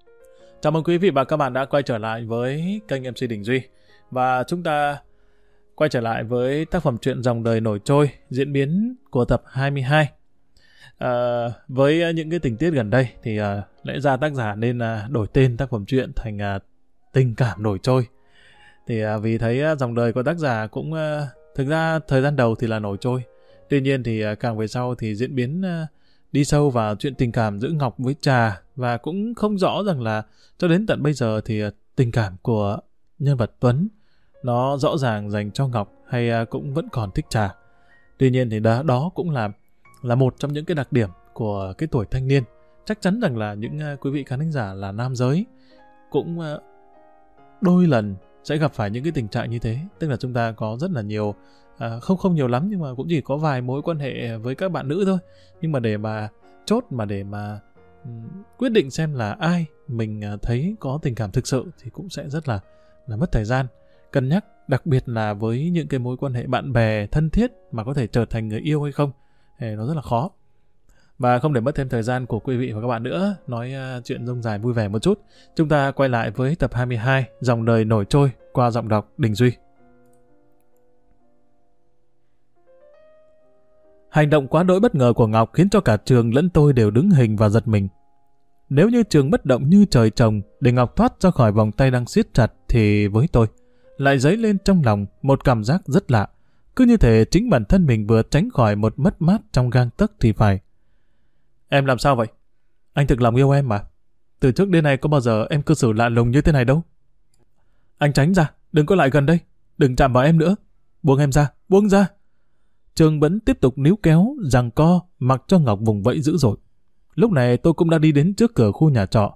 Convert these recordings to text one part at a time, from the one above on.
Chào mừng quý vị và các bạn đã quay trở lại với kênh MC Đình Duy. Và chúng ta quay trở lại với tác phẩm truyện Dòng đời nổi trôi, diễn biến của tập 22. Với những cái tình tiết gần đây thì lẽ ra tác giả nên đổi tên tác phẩm truyện thành Tình cảm nổi trôi. Thì vì thấy dòng đời của tác giả cũng thực ra thời gian đầu thì là nổi trôi. Tuy nhiên thì càng về sau thì diễn biến đi sâu vào chuyện tình cảm giữa Ngọc với Trà, và cũng không rõ rằng là cho đến tận bây giờ thì tình cảm của nhân vật Tuấn nó rõ ràng dành cho Ngọc hay cũng vẫn còn thích Trà. Tuy nhiên thì đó cũng là một trong những cái đặc điểm của cái tuổi thanh niên. Chắc chắn rằng là những quý vị khán thính giả là nam giới cũng đôi lần sẽ gặp phải những cái tình trạng như thế. Tức là chúng ta có rất là nhiều, không nhiều lắm, nhưng mà cũng chỉ có vài mối quan hệ với các bạn nữ thôi. Nhưng mà để mà chốt, mà để mà quyết định xem là ai mình thấy có tình cảm thực sự thì cũng sẽ rất là mất thời gian, cân nhắc, đặc biệt là với những cái mối quan hệ bạn bè thân thiết mà có thể trở thành người yêu hay không thì nó rất là khó. Và không để mất thêm thời gian của quý vị và các bạn nữa, nói chuyện rông dài vui vẻ một chút, chúng ta quay lại với tập 22 Dòng đời nổi trôi qua giọng đọc Đình Duy. Hành động quá đỗi bất ngờ của Ngọc khiến cho cả Trường lẫn tôi đều đứng hình và giật mình. Nếu như Trường bất động như trời trồng để Ngọc thoát ra khỏi vòng tay đang siết chặt, thì với tôi lại dấy lên trong lòng một cảm giác rất lạ, cứ như thể chính bản thân mình vừa tránh khỏi một mất mát trong gang tấc thì phải. Em làm sao vậy? Anh thực lòng yêu em mà. Từ trước đến nay có bao giờ em cư xử lạ lùng như thế này đâu. Anh tránh ra, đừng có lại gần đây, đừng chạm vào em nữa. Buông em ra, buông ra. Trường vẫn tiếp tục níu kéo, giằng co, mặc cho Ngọc vùng vẫy dữ dội. Lúc này tôi cũng đã đi đến trước cửa khu nhà trọ.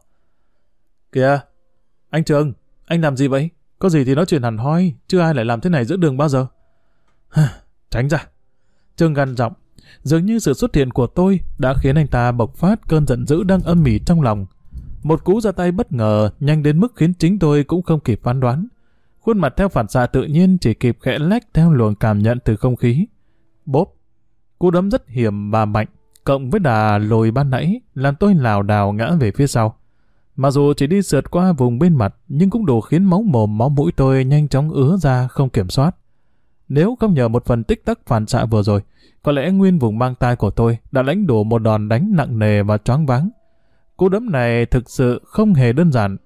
Kìa, anh Trường, anh làm gì vậy? Có gì thì nói chuyện hẳn hoi, chứ ai lại làm thế này giữa đường bao giờ. Tránh ra. Trường gằn giọng. Dường như sự xuất hiện của tôi đã khiến anh ta bộc phát cơn giận dữ đang âm ỉ trong lòng. Một cú ra tay bất ngờ, nhanh đến mức khiến chính tôi cũng không kịp phán đoán. Khuôn mặt theo phản xạ tự nhiên chỉ kịp khẽ lách theo luồng cảm nhận từ không khí. Bốp. Cú đấm rất hiểm và mạnh, cộng với đà lùi ban nãy, làm tôi lảo đảo ngã về phía sau. Mặc dù chỉ đi sượt qua vùng bên mặt, nhưng cũng đủ khiến máu mồm máu mũi tôi nhanh chóng ứa ra không kiểm soát. Nếu không nhờ một phần tích tắc phản xạ vừa rồi, có lẽ nguyên vùng mang tai của tôi đã lãnh đủ một đòn đánh nặng nề và choáng váng. Cú đấm này thực sự không hề đơn giản.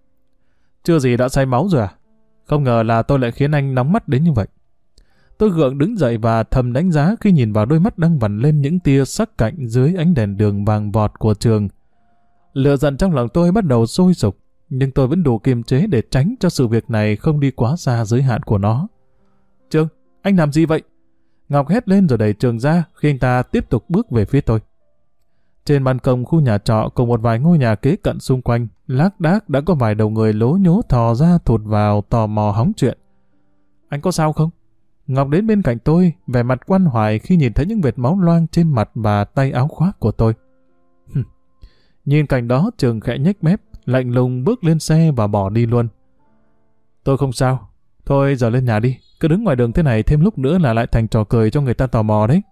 Chưa gì đã say máu rồi à? Không ngờ là tôi lại khiến anh nóng mắt đến như vậy. Tôi gượng đứng dậy và thầm đánh giá khi nhìn vào đôi mắt đang vằn lên những tia sắc cạnh dưới ánh đèn đường vàng vọt của Trường. Lửa giận trong lòng tôi bắt đầu sôi sục, nhưng tôi vẫn đủ kiềm chế để tránh cho sự việc này không đi quá xa giới hạn của nó. Trường, anh làm gì vậy? Ngọc hét lên rồi đẩy Trường ra khi anh ta tiếp tục bước về phía tôi. Trên ban công khu nhà trọ cùng một vài ngôi nhà kế cận xung quanh, lác đác đã có vài đầu người lố nhố thò ra thụt vào tò mò hóng chuyện. Anh có sao không? Ngọc đến bên cạnh tôi, vẻ mặt quan hoài khi nhìn thấy những vệt máu loang trên mặt và tay áo khoác của tôi. Nhìn cảnh đó, Trường khẽ nhếch mép, lạnh lùng bước lên xe và bỏ đi luôn. Tôi không sao. Thôi giờ lên nhà đi, cứ đứng ngoài đường thế này thêm lúc nữa là lại thành trò cười cho người ta tò mò đấy.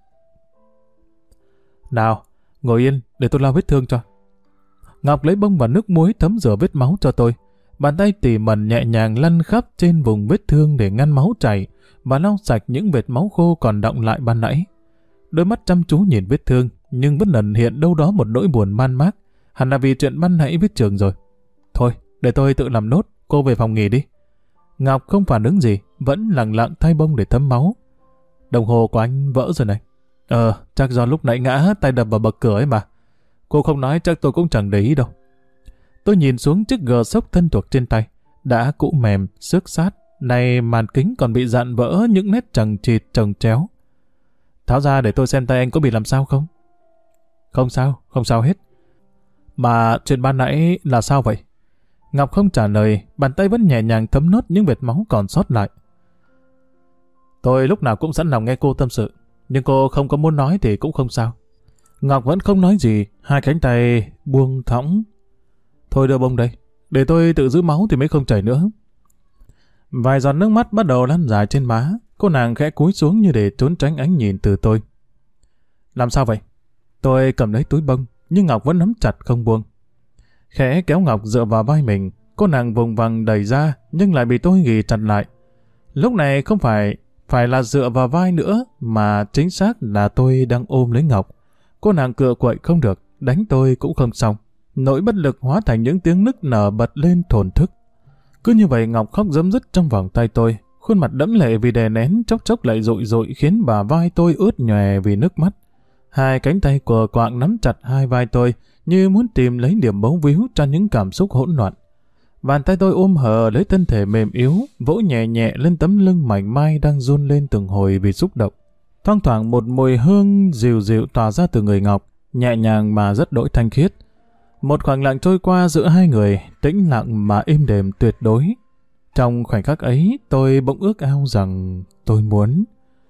Nào, ngồi yên để tôi lau vết thương cho. Ngọc lấy bông và nước muối thấm rửa vết máu cho tôi. Bàn tay tỉ mẩn nhẹ nhàng lăn khắp trên vùng vết thương để ngăn máu chảy và lau sạch những vệt máu khô còn đọng lại ban nãy. Đôi mắt chăm chú nhìn vết thương, nhưng vẫn ẩn hiện đâu đó một nỗi buồn man mác. Hẳn là vì chuyện ban nãy với Trường rồi. Thôi, để tôi tự làm nốt, cô về phòng nghỉ đi. Ngọc không phản ứng gì, vẫn lặng lặng thay bông để thấm máu. Đồng hồ của anh vỡ rồi này. Chắc do lúc nãy ngã tay đập vào bậc cửa ấy mà. Cô không nói chắc tôi cũng chẳng để ý đâu. Tôi nhìn xuống chiếc gờ sốc thân thuộc trên tay. Đã cũ mềm, xước sát. Này màn kính còn bị dạn vỡ những nét chằng chịt chồng chéo. Tháo ra để tôi xem tay anh có bị làm sao không? Không sao hết. Mà chuyện ban nãy là sao vậy? Ngọc không trả lời, bàn tay vẫn nhẹ nhàng thấm nốt những vệt máu còn sót lại. Tôi lúc nào cũng sẵn lòng nghe cô tâm sự, nhưng cô không có muốn nói thì cũng không sao. Ngọc vẫn không nói gì, hai cánh tay buông thõng. Thôi đưa bông đây, để tôi tự giữ máu thì mới không chảy nữa. Vài giọt nước mắt bắt đầu lăn dài trên má, cô nàng khẽ cúi xuống như để trốn tránh ánh nhìn từ tôi. Làm sao vậy? Tôi cầm lấy túi bông, nhưng Ngọc vẫn nắm chặt không buông. khẽ kéo Ngọc dựa vào vai mình. Cô nàng vùng vằng đẩy ra, nhưng lại bị tôi ghì chặt lại. Lúc này không phải là dựa vào vai nữa, mà chính xác là tôi đang ôm lấy Ngọc. Cô nàng cựa quậy không được, đánh tôi cũng không xong. Nỗi bất lực hóa thành những tiếng nức nở bật lên thổn thức. Cứ như vậy Ngọc khóc rấm rứt trong vòng tay tôi, khuôn mặt đẫm lệ vì đè nén, chốc chốc lại dụi dụi khiến bả vai tôi ướt nhòe vì nước mắt. Hai cánh tay của quạng nắm chặt hai vai tôi, như muốn tìm lấy điểm bấu víu cho những cảm xúc hỗn loạn. Bàn tay tôi ôm hờ lấy thân thể mềm yếu, vỗ nhẹ nhẹ lên tấm lưng mảnh mai đang run lên từng hồi vì xúc động. Thoang thoảng một mùi hương dịu dịu tỏa ra từ người Ngọc, nhẹ nhàng mà rất đỗi thanh khiết. Một khoảng lặng trôi qua giữa hai người, tĩnh lặng mà êm đềm tuyệt đối. Trong khoảnh khắc ấy, tôi bỗng ước ao rằng tôi muốn...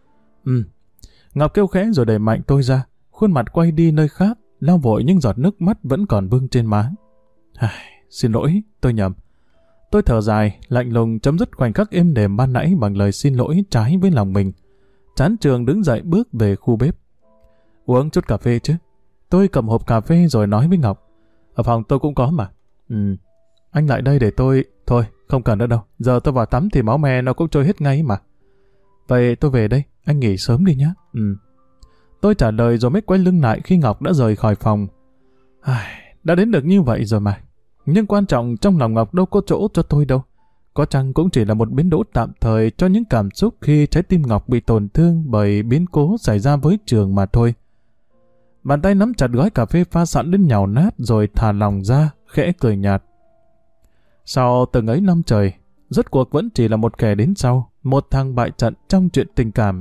Ngọc kêu khẽ rồi đẩy mạnh tôi ra, khuôn mặt quay đi nơi khác, lau vội những giọt nước mắt vẫn còn vương trên má. Xin lỗi, tôi nhầm. Tôi thở dài, lạnh lùng chấm dứt khoảnh khắc êm đềm ban nãy bằng lời xin lỗi trái với lòng mình. Chán trường đứng dậy bước về khu bếp. Uống chút cà phê chứ. Tôi cầm hộp cà phê rồi nói với Ngọc. Ở phòng tôi cũng có mà. Anh lại đây để tôi... Thôi, không cần nữa đâu. Giờ tôi vào tắm thì máu me nó cũng trôi hết ngay mà. Vậy tôi về đây, anh nghỉ sớm đi nhé. Tôi trả lời rồi mới quay lưng lại khi Ngọc đã rời khỏi phòng. Đã đến được như vậy rồi mà. Nhưng quan trọng trong lòng Ngọc đâu có chỗ cho tôi đâu. Có chăng cũng chỉ là một biến đỗ tạm thời cho những cảm xúc khi trái tim Ngọc bị tổn thương bởi biến cố xảy ra với Trường mà thôi. Bàn tay nắm chặt gói cà phê pha sẵn đến nhàu nát rồi thả lòng ra, khẽ cười nhạt. Sau từng ấy năm trời, rốt cuộc vẫn chỉ là một kẻ đến sau, một thằng bại trận trong chuyện tình cảm.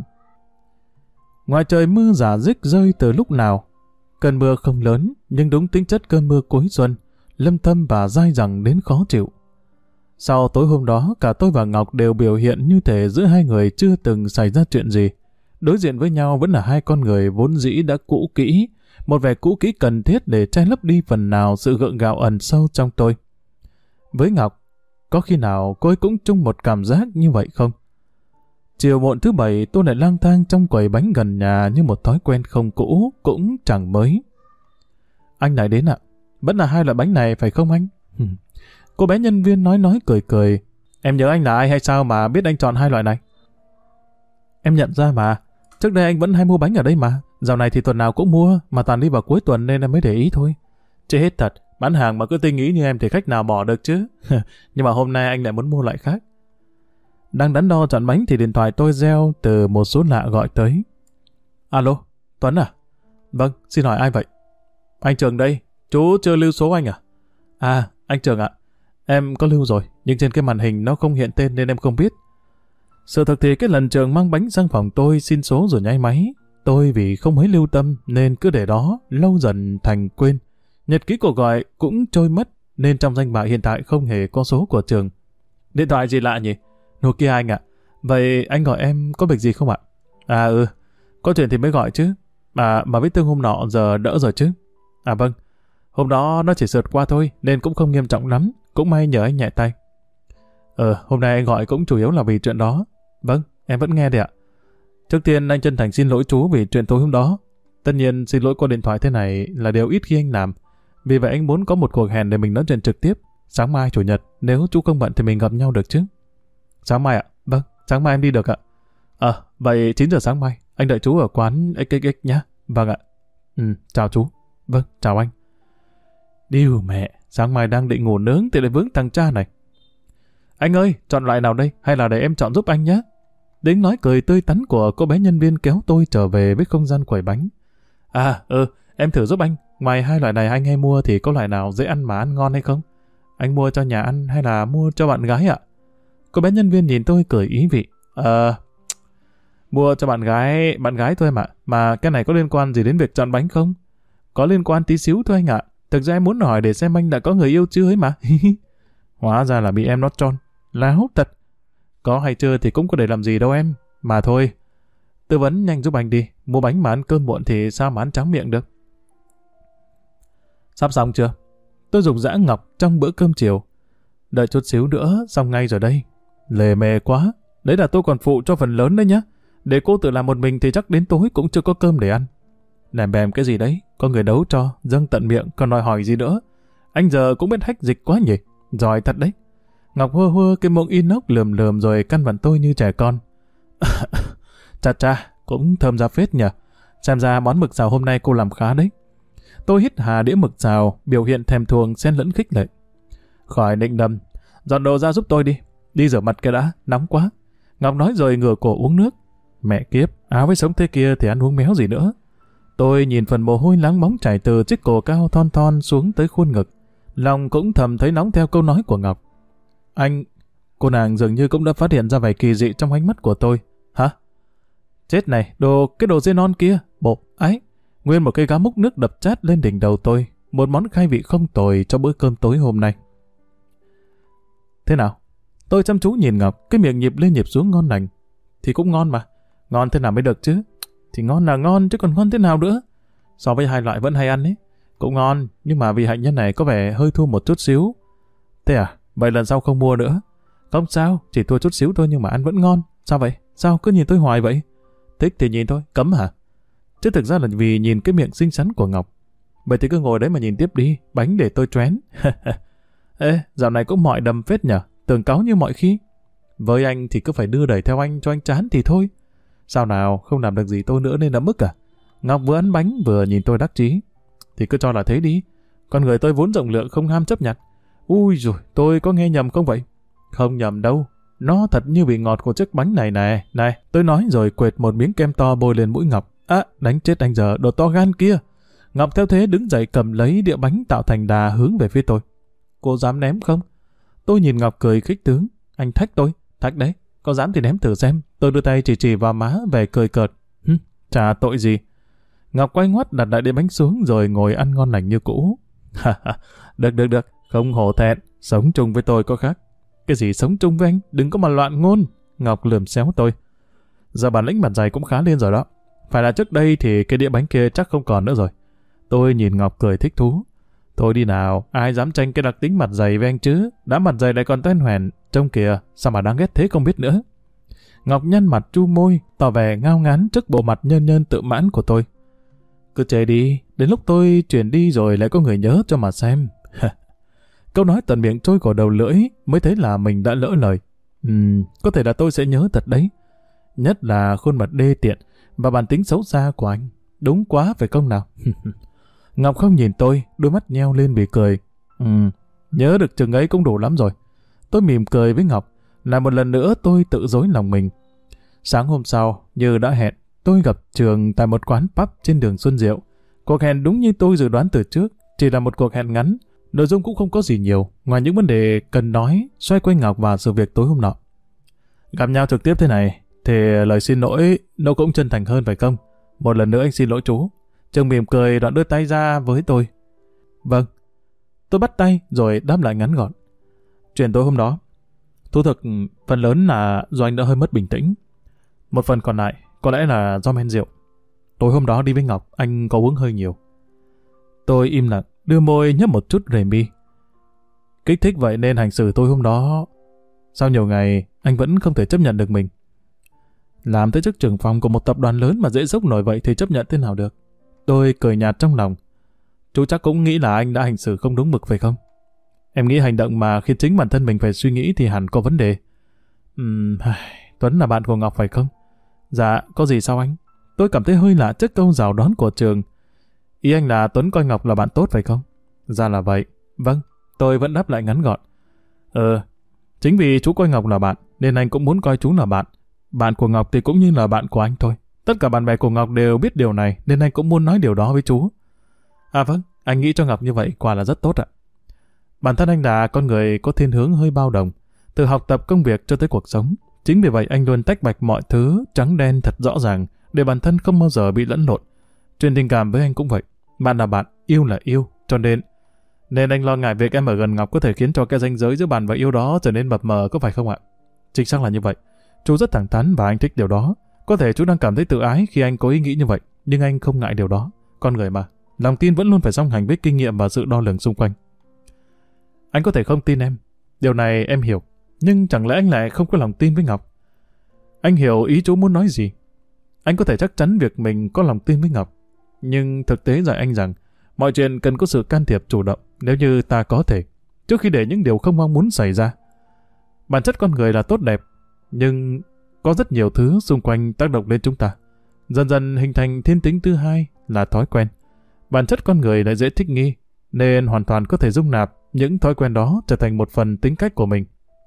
Ngoài trời mưa rả rích rơi từ lúc nào. Cơn mưa không lớn, nhưng đúng tính chất cơn mưa cuối xuân, lâm thâm và dai dẳng đến khó chịu. Sau tối hôm đó, cả tôi và Ngọc đều biểu hiện như thể giữa hai người chưa từng xảy ra chuyện gì. Đối diện với nhau vẫn là hai con người vốn dĩ đã cũ kỹ, một vẻ cũ kỹ cần thiết để che lấp đi phần nào sự gượng gạo ẩn sâu trong tôi. Với Ngọc, có khi nào cô ấy cũng chung một cảm giác như vậy không? Chiều muộn thứ Bảy tôi lại lang thang trong quầy bánh gần nhà như một thói quen không cũ, cũng chẳng mới. Anh lại đến ạ. Vẫn là hai loại bánh này phải không anh? Cô bé nhân viên nói cười cười. Em nhớ anh là ai hay sao mà biết anh chọn hai loại này? Em nhận ra mà. Trước đây anh vẫn hay mua bánh ở đây mà. Dạo này thì tuần nào cũng mua, mà toàn đi vào cuối tuần nên em mới để ý thôi. Chết hết thật. Bán hàng mà cứ tinh ý như em thì khách nào bỏ được chứ. Nhưng mà hôm nay anh lại muốn mua loại khác. Đang đắn đo chọn bánh thì điện thoại tôi reo từ một số lạ gọi tới. Alo, Tuấn à? Vâng, xin hỏi ai vậy? Anh Trường đây, chú chưa lưu số anh à? À, anh Trường ạ. Em có lưu rồi, nhưng trên cái màn hình nó không hiện tên nên em không biết. Sự thật thì cái lần Trường mang bánh sang phòng tôi xin số rồi nháy máy. Tôi vì không mấy lưu tâm nên cứ để đó, lâu dần thành quên. Nhật ký cuộc gọi cũng trôi mất nên trong danh bạ hiện tại không hề có số của Trường. Điện thoại gì lạ nhỉ? Nokia anh ạ. Vậy anh gọi em có việc gì không ạ? À có chuyện thì mới gọi chứ. Mà vết thương hôm nọ giờ đỡ rồi chứ? À vâng, hôm đó nó chỉ sượt qua thôi nên cũng không nghiêm trọng lắm. Cũng may nhờ anh nhẹ tay. Hôm nay anh gọi cũng chủ yếu là vì chuyện đó. Vâng, em vẫn nghe đấy ạ. Trước tiên anh chân thành xin lỗi chú vì chuyện tối hôm đó. Tất nhiên xin lỗi qua điện thoại thế này là điều ít khi anh làm. Vì vậy anh muốn có một cuộc hẹn để mình nói chuyện trực tiếp. Sáng mai Chủ nhật, nếu chú không bận thì mình gặp nhau được chứ? Sáng mai ạ? Vâng, sáng mai em đi được ạ. Vậy 9 giờ sáng mai, anh đợi chú ở quán XXX nhé. Vâng ạ. Chào chú. Vâng, chào anh. Điêu mẹ, sáng mai đang định ngủ nướng thì lại vướng thằng cha này. Anh ơi, chọn loại nào đây? Hay là để em chọn giúp anh nhé? Đến nói cười tươi tắn của cô bé nhân viên kéo tôi trở về với không gian quẩy bánh. Em thử giúp anh. Ngoài hai loại này anh hay mua thì có loại nào dễ ăn mà ăn ngon hay không? Anh mua cho nhà ăn hay là mua cho bạn gái ạ? Cô bé nhân viên nhìn tôi cười ý vị. Mua cho bạn gái thôi mà cái này có liên quan gì đến việc chọn bánh không? Có liên quan tí xíu thôi anh ạ. Thực ra em muốn hỏi để xem anh đã có người yêu chưa ấy mà. Hóa ra là bị em nót tròn. Láo thật. Có hay chưa thì cũng có để làm gì đâu em. Mà thôi, tư vấn nhanh giúp anh đi. Mua bánh mà ăn cơm muộn thì sao mà ăn tráng miệng được. Sắp xong chưa? Tôi dục dã Ngọc trong bữa cơm chiều. Đợi chút xíu nữa, xong ngay rồi đây. Lề mề quá. Đấy là tôi còn phụ cho phần lớn đấy nhá. Để cô tự làm một mình thì chắc đến tối cũng chưa có cơm để ăn. Lèm bèm cái gì đấy? Có người đấu cho, dâng tận miệng, còn đòi hỏi gì nữa? anh giờ cũng biết hack dịch quá nhỉ. Giỏi thật đấy. Ngọc hơ hơ cái muỗng inox lườm lườm rồi căn vặn tôi như trẻ con. Chà chà, cũng thơm ra phết nhỉ. Xem ra món mực xào hôm nay cô làm khá đấy. Tôi hít hà đĩa mực xào, biểu hiện thèm thuồng xen lẫn khích lệ. Khỏi định đâm, dọn đồ ra giúp tôi đi. Đi rửa mặt cái đã, nóng quá. Ngọc nói rồi ngửa cổ uống nước. Mẹ kiếp, áo với sống thế kia thì ăn uống méo gì nữa. Tôi nhìn phần mồ hôi láng bóng chảy từ chiếc cổ cao thon thon xuống tới khuôn ngực. Lòng cũng thầm thấy nóng theo câu nói của Ngọc. Anh... Cô nàng dường như cũng đã phát hiện ra vẻ kỳ dị trong ánh mắt của tôi. Hả? Chết này, cái đồ dê non kia. Bộ, ấy. Nguyên một cây gáo múc nước đập chát lên đỉnh đầu tôi. Một món khai vị không tồi cho bữa cơm tối hôm nay. Thế nào? Tôi chăm chú nhìn Ngọc, cái miệng nhịp lên nhịp xuống ngon lành. Thì cũng ngon mà. Ngon thế nào mới được chứ? Thì ngon là ngon chứ còn ngon thế nào nữa. So với hai loại vẫn hay ăn ấy. Cũng ngon, nhưng mà vị hạnh nhân này có vẻ hơi thua một chút xíu. Thế à? Vậy lần sau không mua nữa. Không sao, chỉ thua chút xíu thôi nhưng mà ăn vẫn ngon. Sao vậy? Sao cứ nhìn tôi hoài vậy? Thích thì nhìn thôi, cấm hả? Chứ thực ra là vì nhìn cái miệng xinh xắn của Ngọc. Vậy thì cứ ngồi đấy mà nhìn tiếp đi, bánh để tôi choén. Ê, dạo này cũng mọi đầm phết nhở, tưởng cáu như mọi khi. Với anh thì cứ phải đưa đẩy theo anh cho anh chán thì thôi. Sao nào, không làm được gì tôi nữa nên là mức à? Ngọc vừa ăn bánh vừa nhìn tôi đắc chí. Thì cứ cho là thế đi. Con người tôi vốn rộng lượng không ham chấp nhặt. Ui rồi, tôi có nghe nhầm không vậy? Không nhầm đâu. Nó thật như vị ngọt của chiếc bánh này nè. Này, tôi nói rồi quệt một miếng kem to bôi lên mũi Ngọc. À, đánh chết anh giờ, đồ to gan kia. Ngọc theo thế đứng dậy cầm lấy đĩa bánh tạo thành đà hướng về phía tôi. Cô dám ném không? Tôi nhìn Ngọc cười khích tướng. Anh thách tôi. Thách đấy. Có dám thì ném thử xem. Tôi đưa tay chỉ vào má về cười cợt. Chả tội gì. Ngọc quay ngoắt đặt lại đĩa bánh xuống rồi ngồi ăn ngon lành như cũ. Được. Không hổ thẹn. Sống chung với tôi có khác. Cái gì sống chung với anh? Đừng có mà loạn ngôn. Ngọc lườm xéo tôi. Giờ bản lĩnh mặt dày cũng khá lên rồi đó. Phải là trước đây thì cái đĩa bánh kia chắc không còn nữa rồi. Tôi nhìn Ngọc cười thích thú. Thôi đi nào, ai dám tranh cái đặc tính mặt dày với anh chứ? Đã mặt dày lại còn tên hoèn. Trông kìa, sao mà đáng ghét thế không biết nữa. Ngọc nhăn mặt chu môi, tỏ vẻ ngao ngán trước bộ mặt nhân nhân tự mãn của tôi. Cứ chê đi, đến lúc tôi chuyển đi rồi lại có người nhớ cho mà xem. Câu nói tận miệng trôi khỏi đầu lưỡi mới thấy là mình đã lỡ lời. Có thể là tôi sẽ nhớ thật đấy. Nhất là khuôn mặt đê tiện và bản tính xấu xa của anh. Đúng quá phải không nào? Ngọc không nhìn tôi, đôi mắt nheo lên vì cười. Nhớ được chừng ấy cũng đủ lắm rồi. Tôi mỉm cười với Ngọc. Lại một lần nữa tôi tự dối lòng mình. Sáng hôm sau, như đã hẹn, tôi gặp Trường tại một quán pub trên đường Xuân Diệu. Cuộc hẹn đúng như tôi dự đoán từ trước, chỉ là một cuộc hẹn ngắn. Nội dung cũng không có gì nhiều, ngoài những vấn đề cần nói xoay quanh Ngọc và sự việc tối hôm nọ. Gặp nhau trực tiếp thế này, thì lời xin lỗi nó cũng chân thành hơn phải không? Một lần nữa anh xin lỗi chú. Trường mỉm cười đoạn đưa tay ra với tôi. Vâng. Tôi bắt tay rồi đáp lại ngắn gọn. Chuyện tối hôm đó, thú thực phần lớn là do anh đã hơi mất bình tĩnh. Một phần còn lại có lẽ là do men rượu. Tối hôm đó đi với Ngọc, anh có uống hơi nhiều. Tôi im lặng, đưa môi nhấp một chút rề mi. Kích thích vậy nên hành xử tôi hôm đó. Sau nhiều ngày, anh vẫn không thể chấp nhận được mình. Làm tới chức trưởng phòng của một tập đoàn lớn mà dễ dốc nổi vậy thì chấp nhận thế nào được? Tôi cười nhạt trong lòng. Chú chắc cũng nghĩ là anh đã hành xử không đúng mực phải không? Em nghĩ hành động mà khiến chính bản thân mình phải suy nghĩ thì hẳn có vấn đề. Tuấn là bạn của Ngọc phải không? Dạ, có gì sao anh? Tôi cảm thấy hơi lạ trước câu rào đón của Trường. Ý anh là Tuấn coi Ngọc là bạn tốt phải không? Ra là vậy. Vâng, tôi vẫn đáp lại ngắn gọn. Chính vì chú coi Ngọc là bạn, nên anh cũng muốn coi chú là bạn. Bạn của Ngọc thì cũng như là bạn của anh thôi. Tất cả bạn bè của Ngọc đều biết điều này, nên anh cũng muốn nói điều đó với chú. À vâng, anh nghĩ cho Ngọc như vậy quả là rất tốt ạ. Bản thân anh là con người có thiên hướng hơi bao đồng, từ học tập công việc cho tới cuộc sống. Chính vì vậy anh luôn tách bạch mọi thứ trắng đen thật rõ ràng, để bản thân không bao giờ bị lẫn lộn. Chuyện tình cảm với anh cũng vậy. Bạn là bạn, yêu là yêu, cho nên anh lo ngại việc em ở gần Ngọc có thể khiến cho cái ranh giới giữa bạn và yêu đó trở nên mập mờ, có phải không ạ? Chính xác là như vậy. Chú rất thẳng thắn và anh thích điều đó. Có thể chú đang cảm thấy tự ái khi anh có ý nghĩ như vậy, nhưng anh không ngại điều đó. Con người mà, lòng tin vẫn luôn phải song hành với kinh nghiệm và sự đo lường xung quanh. Anh có thể không tin em, điều này em hiểu, nhưng chẳng lẽ anh lại không có lòng tin với Ngọc? Anh hiểu ý chú muốn nói gì. Anh có thể chắc chắn việc mình có lòng tin với Ngọc, nhưng thực tế dạy anh rằng Mọi chuyện cần có sự can thiệp chủ động nếu như ta có thể, trước khi để những điều không mong muốn xảy ra. Bản chất con người là tốt đẹp, nhưng có rất nhiều thứ xung quanh tác động lên chúng ta. Dần dần hình thành thiên tính thứ hai là thói quen. Bản chất con người lại dễ thích nghi, nên hoàn toàn có thể dung nạp những thói quen đó trở thành một phần tính cách của mình.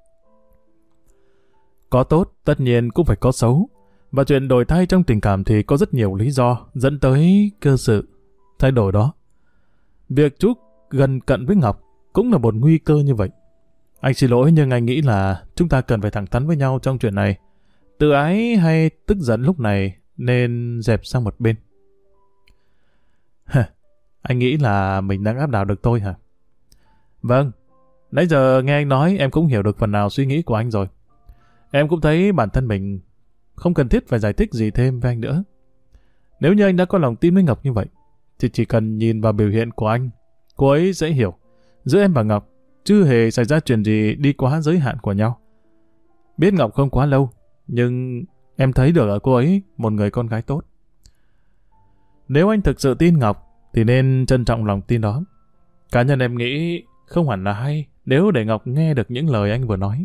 Có tốt, tất nhiên cũng phải có xấu. Và chuyện đổi thay trong tình cảm thì có rất nhiều lý do dẫn tới cơ sự thay đổi đó. Việc Trúc gần cận với Ngọc cũng là một nguy cơ như vậy. Anh xin lỗi nhưng anh nghĩ là chúng ta cần phải thẳng thắn với nhau trong chuyện này. Tự ái hay tức giận lúc này nên dẹp sang một bên. Anh nghĩ là mình đang áp đảo được tôi hả? Vâng, nãy giờ nghe anh nói em cũng hiểu được phần nào suy nghĩ của anh rồi. Em cũng thấy bản thân mình không cần thiết phải giải thích gì thêm với anh nữa. Nếu như anh đã có lòng tin với Ngọc như vậy, thì chỉ cần nhìn vào biểu hiện của anh, cô ấy sẽ hiểu. Giữa em và Ngọc chưa hề xảy ra chuyện gì đi quá giới hạn của nhau. Biết Ngọc không quá lâu, nhưng em thấy được ở cô ấy một người con gái tốt. Nếu anh thực sự tin Ngọc, thì nên trân trọng lòng tin đó. Cá nhân em nghĩ không hẳn là hay nếu để Ngọc nghe được những lời anh vừa nói.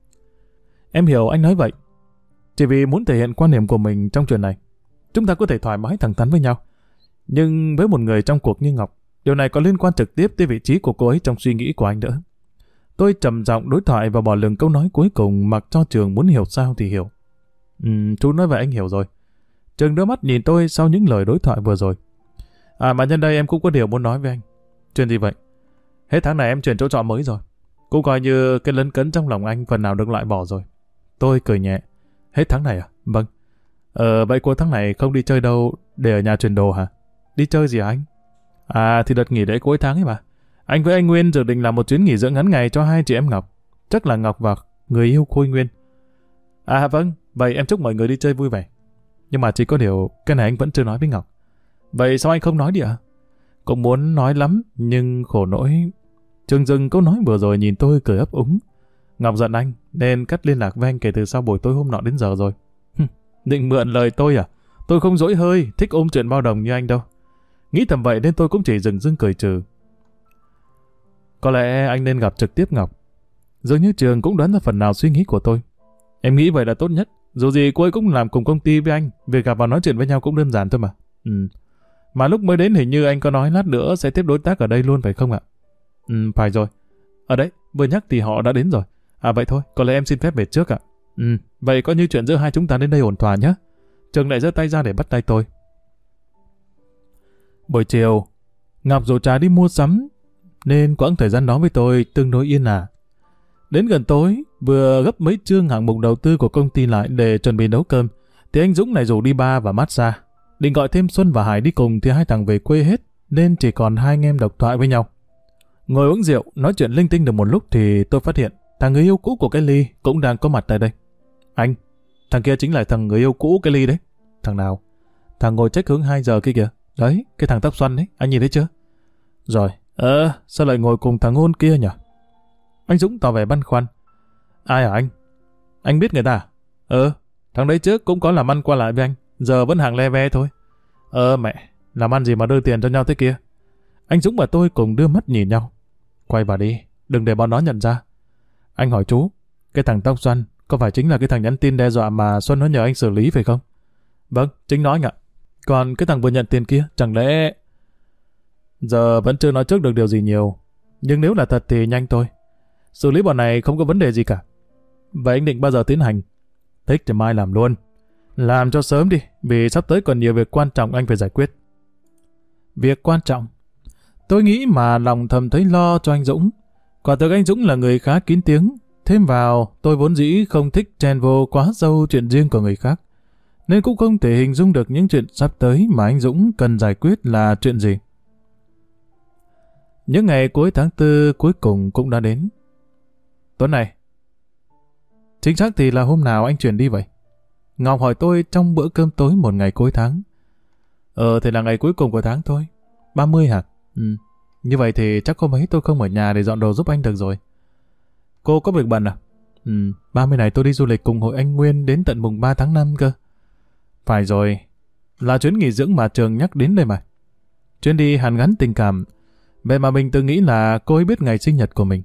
Em hiểu anh nói vậy, chỉ vì muốn thể hiện quan điểm của mình trong chuyện này. Chúng ta có thể thoải mái thẳng thắn với nhau. Nhưng với một người trong cuộc như Ngọc, điều này có liên quan trực tiếp tới vị trí của cô ấy trong suy nghĩ của anh nữa. Tôi trầm giọng đối thoại và bỏ lửng câu nói cuối cùng, mặc cho Trường muốn hiểu sao thì hiểu. Chú nói vậy anh hiểu rồi. Trường đưa mắt nhìn tôi sau những lời đối thoại vừa rồi. Mà nhân đây em cũng có điều muốn nói với anh. Chuyện gì vậy? Hết tháng này em chuyển chỗ trọ mới rồi. Cũng coi như cái lấn cấn trong lòng anh phần nào được loại bỏ rồi. Tôi cười nhẹ. Hết tháng này à? Vâng. Vậy cuối tháng này không đi chơi đâu để ở nhà chuyển đồ hả? Đi chơi gì hả anh? Thì đợt nghỉ lễ cuối tháng ấy mà. Anh với anh Nguyên dự định làm một chuyến nghỉ dưỡng ngắn ngày cho hai chị em Ngọc. Chắc là Ngọc và người yêu Khôi Nguyên. Vâng, vậy em chúc mọi người đi chơi vui vẻ. Nhưng mà chỉ có điều cái này anh vẫn chưa nói với Ngọc. Vậy sao anh không nói đi ạ? Cũng muốn nói lắm, nhưng khổ nỗi. Trường dừng câu nói vừa rồi nhìn tôi cười ấp úng. Ngọc giận anh, nên cắt liên lạc với anh kể từ sau buổi tối hôm nọ đến giờ rồi. Định mượn lời tôi à? Tôi không dỗi hơi, thích ôm chuyện bao đồng như anh đâu. Nghĩ thầm vậy nên tôi cũng chỉ dừng cười trừ. Có lẽ anh nên gặp trực tiếp Ngọc. Dường như Trường cũng đoán ra phần nào suy nghĩ của tôi. Em nghĩ vậy là tốt nhất. Dù gì cô ấy cũng làm cùng công ty với anh, việc gặp và nói chuyện với nhau cũng đơn giản thôi mà. Mà lúc mới đến hình như anh có nói lát nữa sẽ tiếp đối tác ở đây luôn phải không ạ? Phải rồi. Ở đấy, vừa nhắc thì họ đã đến rồi. Vậy thôi, có lẽ em xin phép về trước ạ. Vậy coi như chuyện giữa hai chúng ta đến đây ổn thỏa nhé. Trường lại giơ tay ra để bắt tay tôi. Buổi chiều, Ngọc rủ trà đi mua sắm, nên quãng thời gian đó với tôi tương đối yên ả. Đến gần tối, vừa gấp mấy chương hạng mục đầu tư của công ty lại để chuẩn bị nấu cơm, thì anh Dũng lại rủ đi bar và massage. Định gọi thêm Xuân và Hải đi cùng thì hai thằng về quê hết, nên chỉ còn hai anh em độc thoại với nhau. Ngồi uống rượu, nói chuyện linh tinh được một lúc thì tôi phát hiện thằng người yêu cũ của cái Ly cũng đang có mặt tại đây. Anh, thằng kia chính là thằng người yêu cũ cái Ly đấy. Thằng nào? Thằng ngồi check hướng 2 giờ kia kìa. Đấy, cái thằng tóc xoăn đấy, anh nhìn thấy chưa? Rồi, sao lại ngồi cùng thằng Ngôn kia nhỉ? Anh Dũng tỏ vẻ băn khoăn. Ai hả anh? Anh biết người ta à? Thằng đấy trước cũng có làm ăn qua lại với anh, giờ vẫn hàng le ve thôi. Mẹ, làm ăn gì mà đưa tiền cho nhau thế kia? Anh Dũng và tôi cùng đưa mắt nhìn nhau. Quay vào đi, đừng để bọn nó nhận ra. Anh hỏi chú, cái thằng tóc xoăn có phải chính là cái thằng nhắn tin đe dọa mà Xuân nó nhờ anh xử lý phải không? Vâng, chính nó anh ạ. Còn cái thằng vừa nhận tiền kia, chẳng lẽ... Giờ vẫn chưa nói trước được điều gì nhiều, nhưng nếu là thật thì nhanh thôi. Xử lý bọn này không có vấn đề gì cả. Vậy anh định bao giờ tiến hành? Thích thì mai làm luôn. Làm cho sớm đi, vì sắp tới còn nhiều việc quan trọng anh phải giải quyết. Việc quan trọng? Tôi nghĩ mà lòng thầm thấy lo cho anh Dũng. Quả thực anh Dũng là người khá kín tiếng. Thêm vào, tôi vốn dĩ không thích chen vô quá sâu chuyện riêng của người khác, nên cũng không thể hình dung được những chuyện sắp tới mà anh Dũng cần giải quyết là chuyện gì. Những ngày cuối tháng 4 cuối cùng cũng đã đến. Tuần này, chính xác thì là hôm nào anh chuyển đi vậy? Ngọc hỏi tôi trong bữa cơm tối một ngày cuối tháng. Thì là ngày cuối cùng của tháng thôi. 30 hả? Như vậy thì chắc hôm ấy tôi không ở nhà để dọn đồ giúp anh được rồi. Cô có việc bận à? 30 này tôi đi du lịch cùng hội anh Nguyên đến tận mùng 3 tháng 5 cơ. Phải rồi, là chuyến nghỉ dưỡng mà Trường nhắc đến đây mà. chuyến đi hàn gắn tình cảm. Vậy mà mình từng nghĩ là cô ấy biết ngày sinh nhật của mình.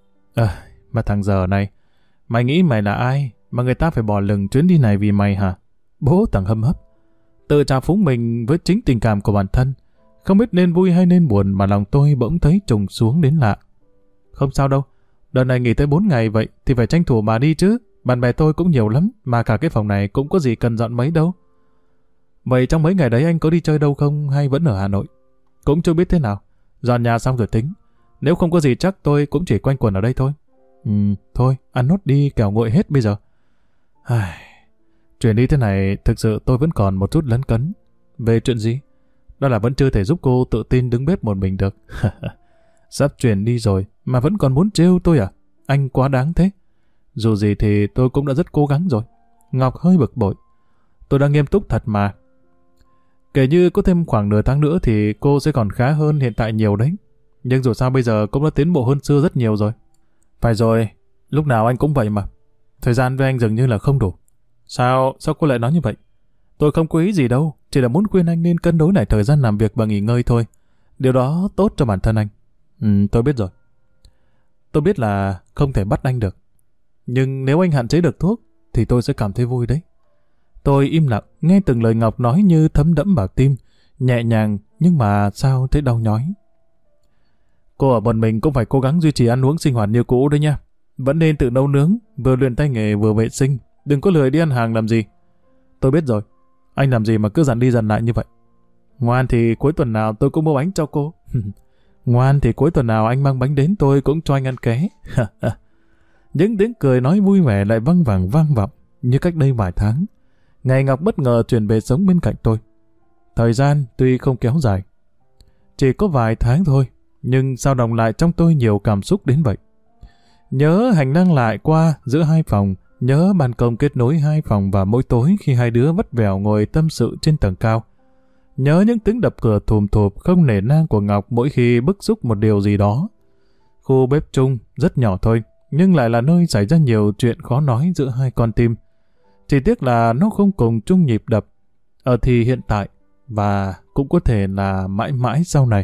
Mà thằng giờ này, mày nghĩ mày là ai mà người ta phải bỏ lửng chuyến đi này vì mày hả? Bố thằng hâm hấp. Tự trào phúng mình với chính tình cảm của bản thân. Không biết nên vui hay nên buồn mà lòng tôi bỗng thấy trùng xuống đến lạ. Không sao đâu, đợt này nghỉ tới 4 ngày vậy thì phải tranh thủ mà đi chứ. Bạn bè tôi cũng nhiều lắm, mà cả cái phòng này cũng có gì cần dọn mấy đâu. Vậy trong mấy ngày đấy anh có đi chơi đâu không hay vẫn ở Hà Nội? Cũng chưa biết thế nào. Dọn nhà xong rồi tính. Nếu không có gì chắc tôi cũng chỉ quanh quẩn ở đây thôi. Thôi, ăn nốt đi kẻo nguội hết bây giờ. Chuyện đi thế này thực sự tôi vẫn còn một chút lấn cấn. Về chuyện gì? Đó là vẫn chưa thể giúp cô tự tin đứng bếp một mình được. Sắp chuyển đi rồi mà vẫn còn muốn trêu tôi à? Anh quá đáng thế. Dù gì thì tôi cũng đã rất cố gắng rồi. Ngọc hơi bực bội. Tôi đang nghiêm túc thật mà. Kể như có thêm khoảng nửa tháng nữa thì cô sẽ còn khá hơn hiện tại nhiều đấy. Nhưng dù sao bây giờ cũng đã tiến bộ hơn xưa rất nhiều rồi. Phải rồi, lúc nào anh cũng vậy mà. Thời gian với anh dường như là không đủ. Sao cô lại nói như vậy? Tôi không có ý gì đâu, chỉ là muốn khuyên anh nên cân đối lại thời gian làm việc và nghỉ ngơi thôi. Điều đó tốt cho bản thân anh. Tôi biết rồi. Tôi biết là không thể bắt anh được. Nhưng nếu anh hạn chế được thuốc, thì tôi sẽ cảm thấy vui đấy. Tôi im lặng, nghe từng lời Ngọc nói như thấm đẫm vào tim, nhẹ nhàng nhưng mà sao thấy đau nhói. Cô ở một mình cũng phải cố gắng duy trì ăn uống sinh hoạt như cũ đấy nha. Vẫn nên tự nấu nướng, vừa luyện tay nghề vừa vệ sinh, đừng có lười đi ăn hàng làm gì. Tôi biết rồi, anh làm gì mà cứ dặn đi dặn lại như vậy. Ngoan thì cuối tuần nào tôi cũng mua bánh cho cô. Ngoan thì cuối tuần nào anh mang bánh đến tôi cũng cho anh ăn ké. Những tiếng cười nói vui vẻ lại vang vọng như cách đây vài tháng. Ngày Ngọc bất ngờ chuyển về sống bên cạnh tôi. Thời gian tuy không kéo dài, chỉ có vài tháng thôi, nhưng sao đồng lại trong tôi nhiều cảm xúc đến vậy. Nhớ hành lang lại qua giữa hai phòng, nhớ ban công kết nối hai phòng và mỗi tối khi hai đứa vắt vẻo ngồi tâm sự trên tầng cao. Nhớ những tiếng đập cửa thùm thụp không nể nang của Ngọc mỗi khi bức xúc một điều gì đó. Khu bếp chung rất nhỏ thôi, nhưng lại là nơi xảy ra nhiều chuyện khó nói giữa hai con tim. Chỉ tiếc là nó không cùng chung nhịp đập, ở thì hiện tại, và cũng có thể là mãi mãi sau này.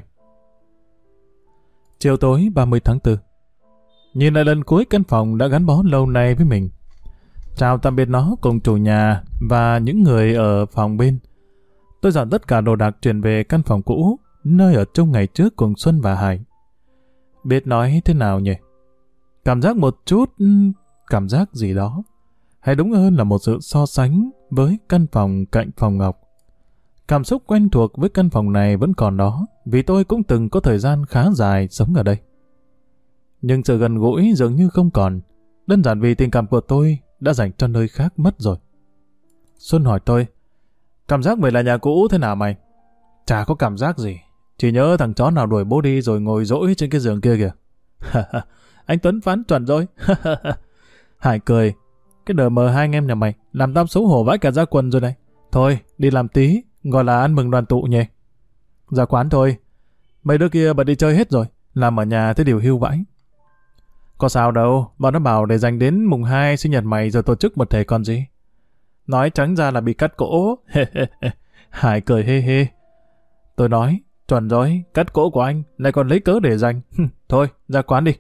Chiều tối 30 tháng 4. Nhìn lại lần cuối căn phòng đã gắn bó lâu nay với mình. Chào tạm biệt nó cùng chủ nhà và những người ở phòng bên. Tôi dọn tất cả đồ đạc chuyển về căn phòng cũ, nơi ở chung ngày trước cùng Xuân và Hải. Biết nói thế nào nhỉ? Cảm giác một chút, cảm giác gì đó. Hay đúng hơn là một sự so sánh với căn phòng cạnh phòng Ngọc. Cảm xúc quen thuộc với căn phòng này vẫn còn đó, vì tôi cũng từng có thời gian khá dài sống ở đây. Nhưng sự gần gũi dường như không còn, đơn giản vì tình cảm của tôi đã dành cho nơi khác mất rồi. Xuân hỏi tôi, cảm giác về là nhà cũ thế nào mày? Chả có cảm giác gì, chỉ nhớ thằng chó nào đuổi bố đi rồi ngồi dỗi trên cái giường kia kìa. Anh Tuấn phán chuẩn rồi. Hải cười, cái đờ mờ hai anh em nhà mày làm tao xấu hổ vãi cả da quần rồi này. Thôi, đi làm tí, gọi là ăn mừng đoàn tụ nhỉ. Ra quán thôi, mấy đứa kia bận đi chơi hết rồi, làm ở nhà thế điều hưu vãi. Có sao đâu, bọn nó bảo để dành đến mùng 2 sinh nhật mày rồi tổ chức một thể còn gì. Nói trắng ra là bị cắt cổ. Hải cười hê hê. Tôi nói, chuẩn rồi, cắt cổ của anh, lại còn lấy cớ để dành. Thôi, ra quán đi.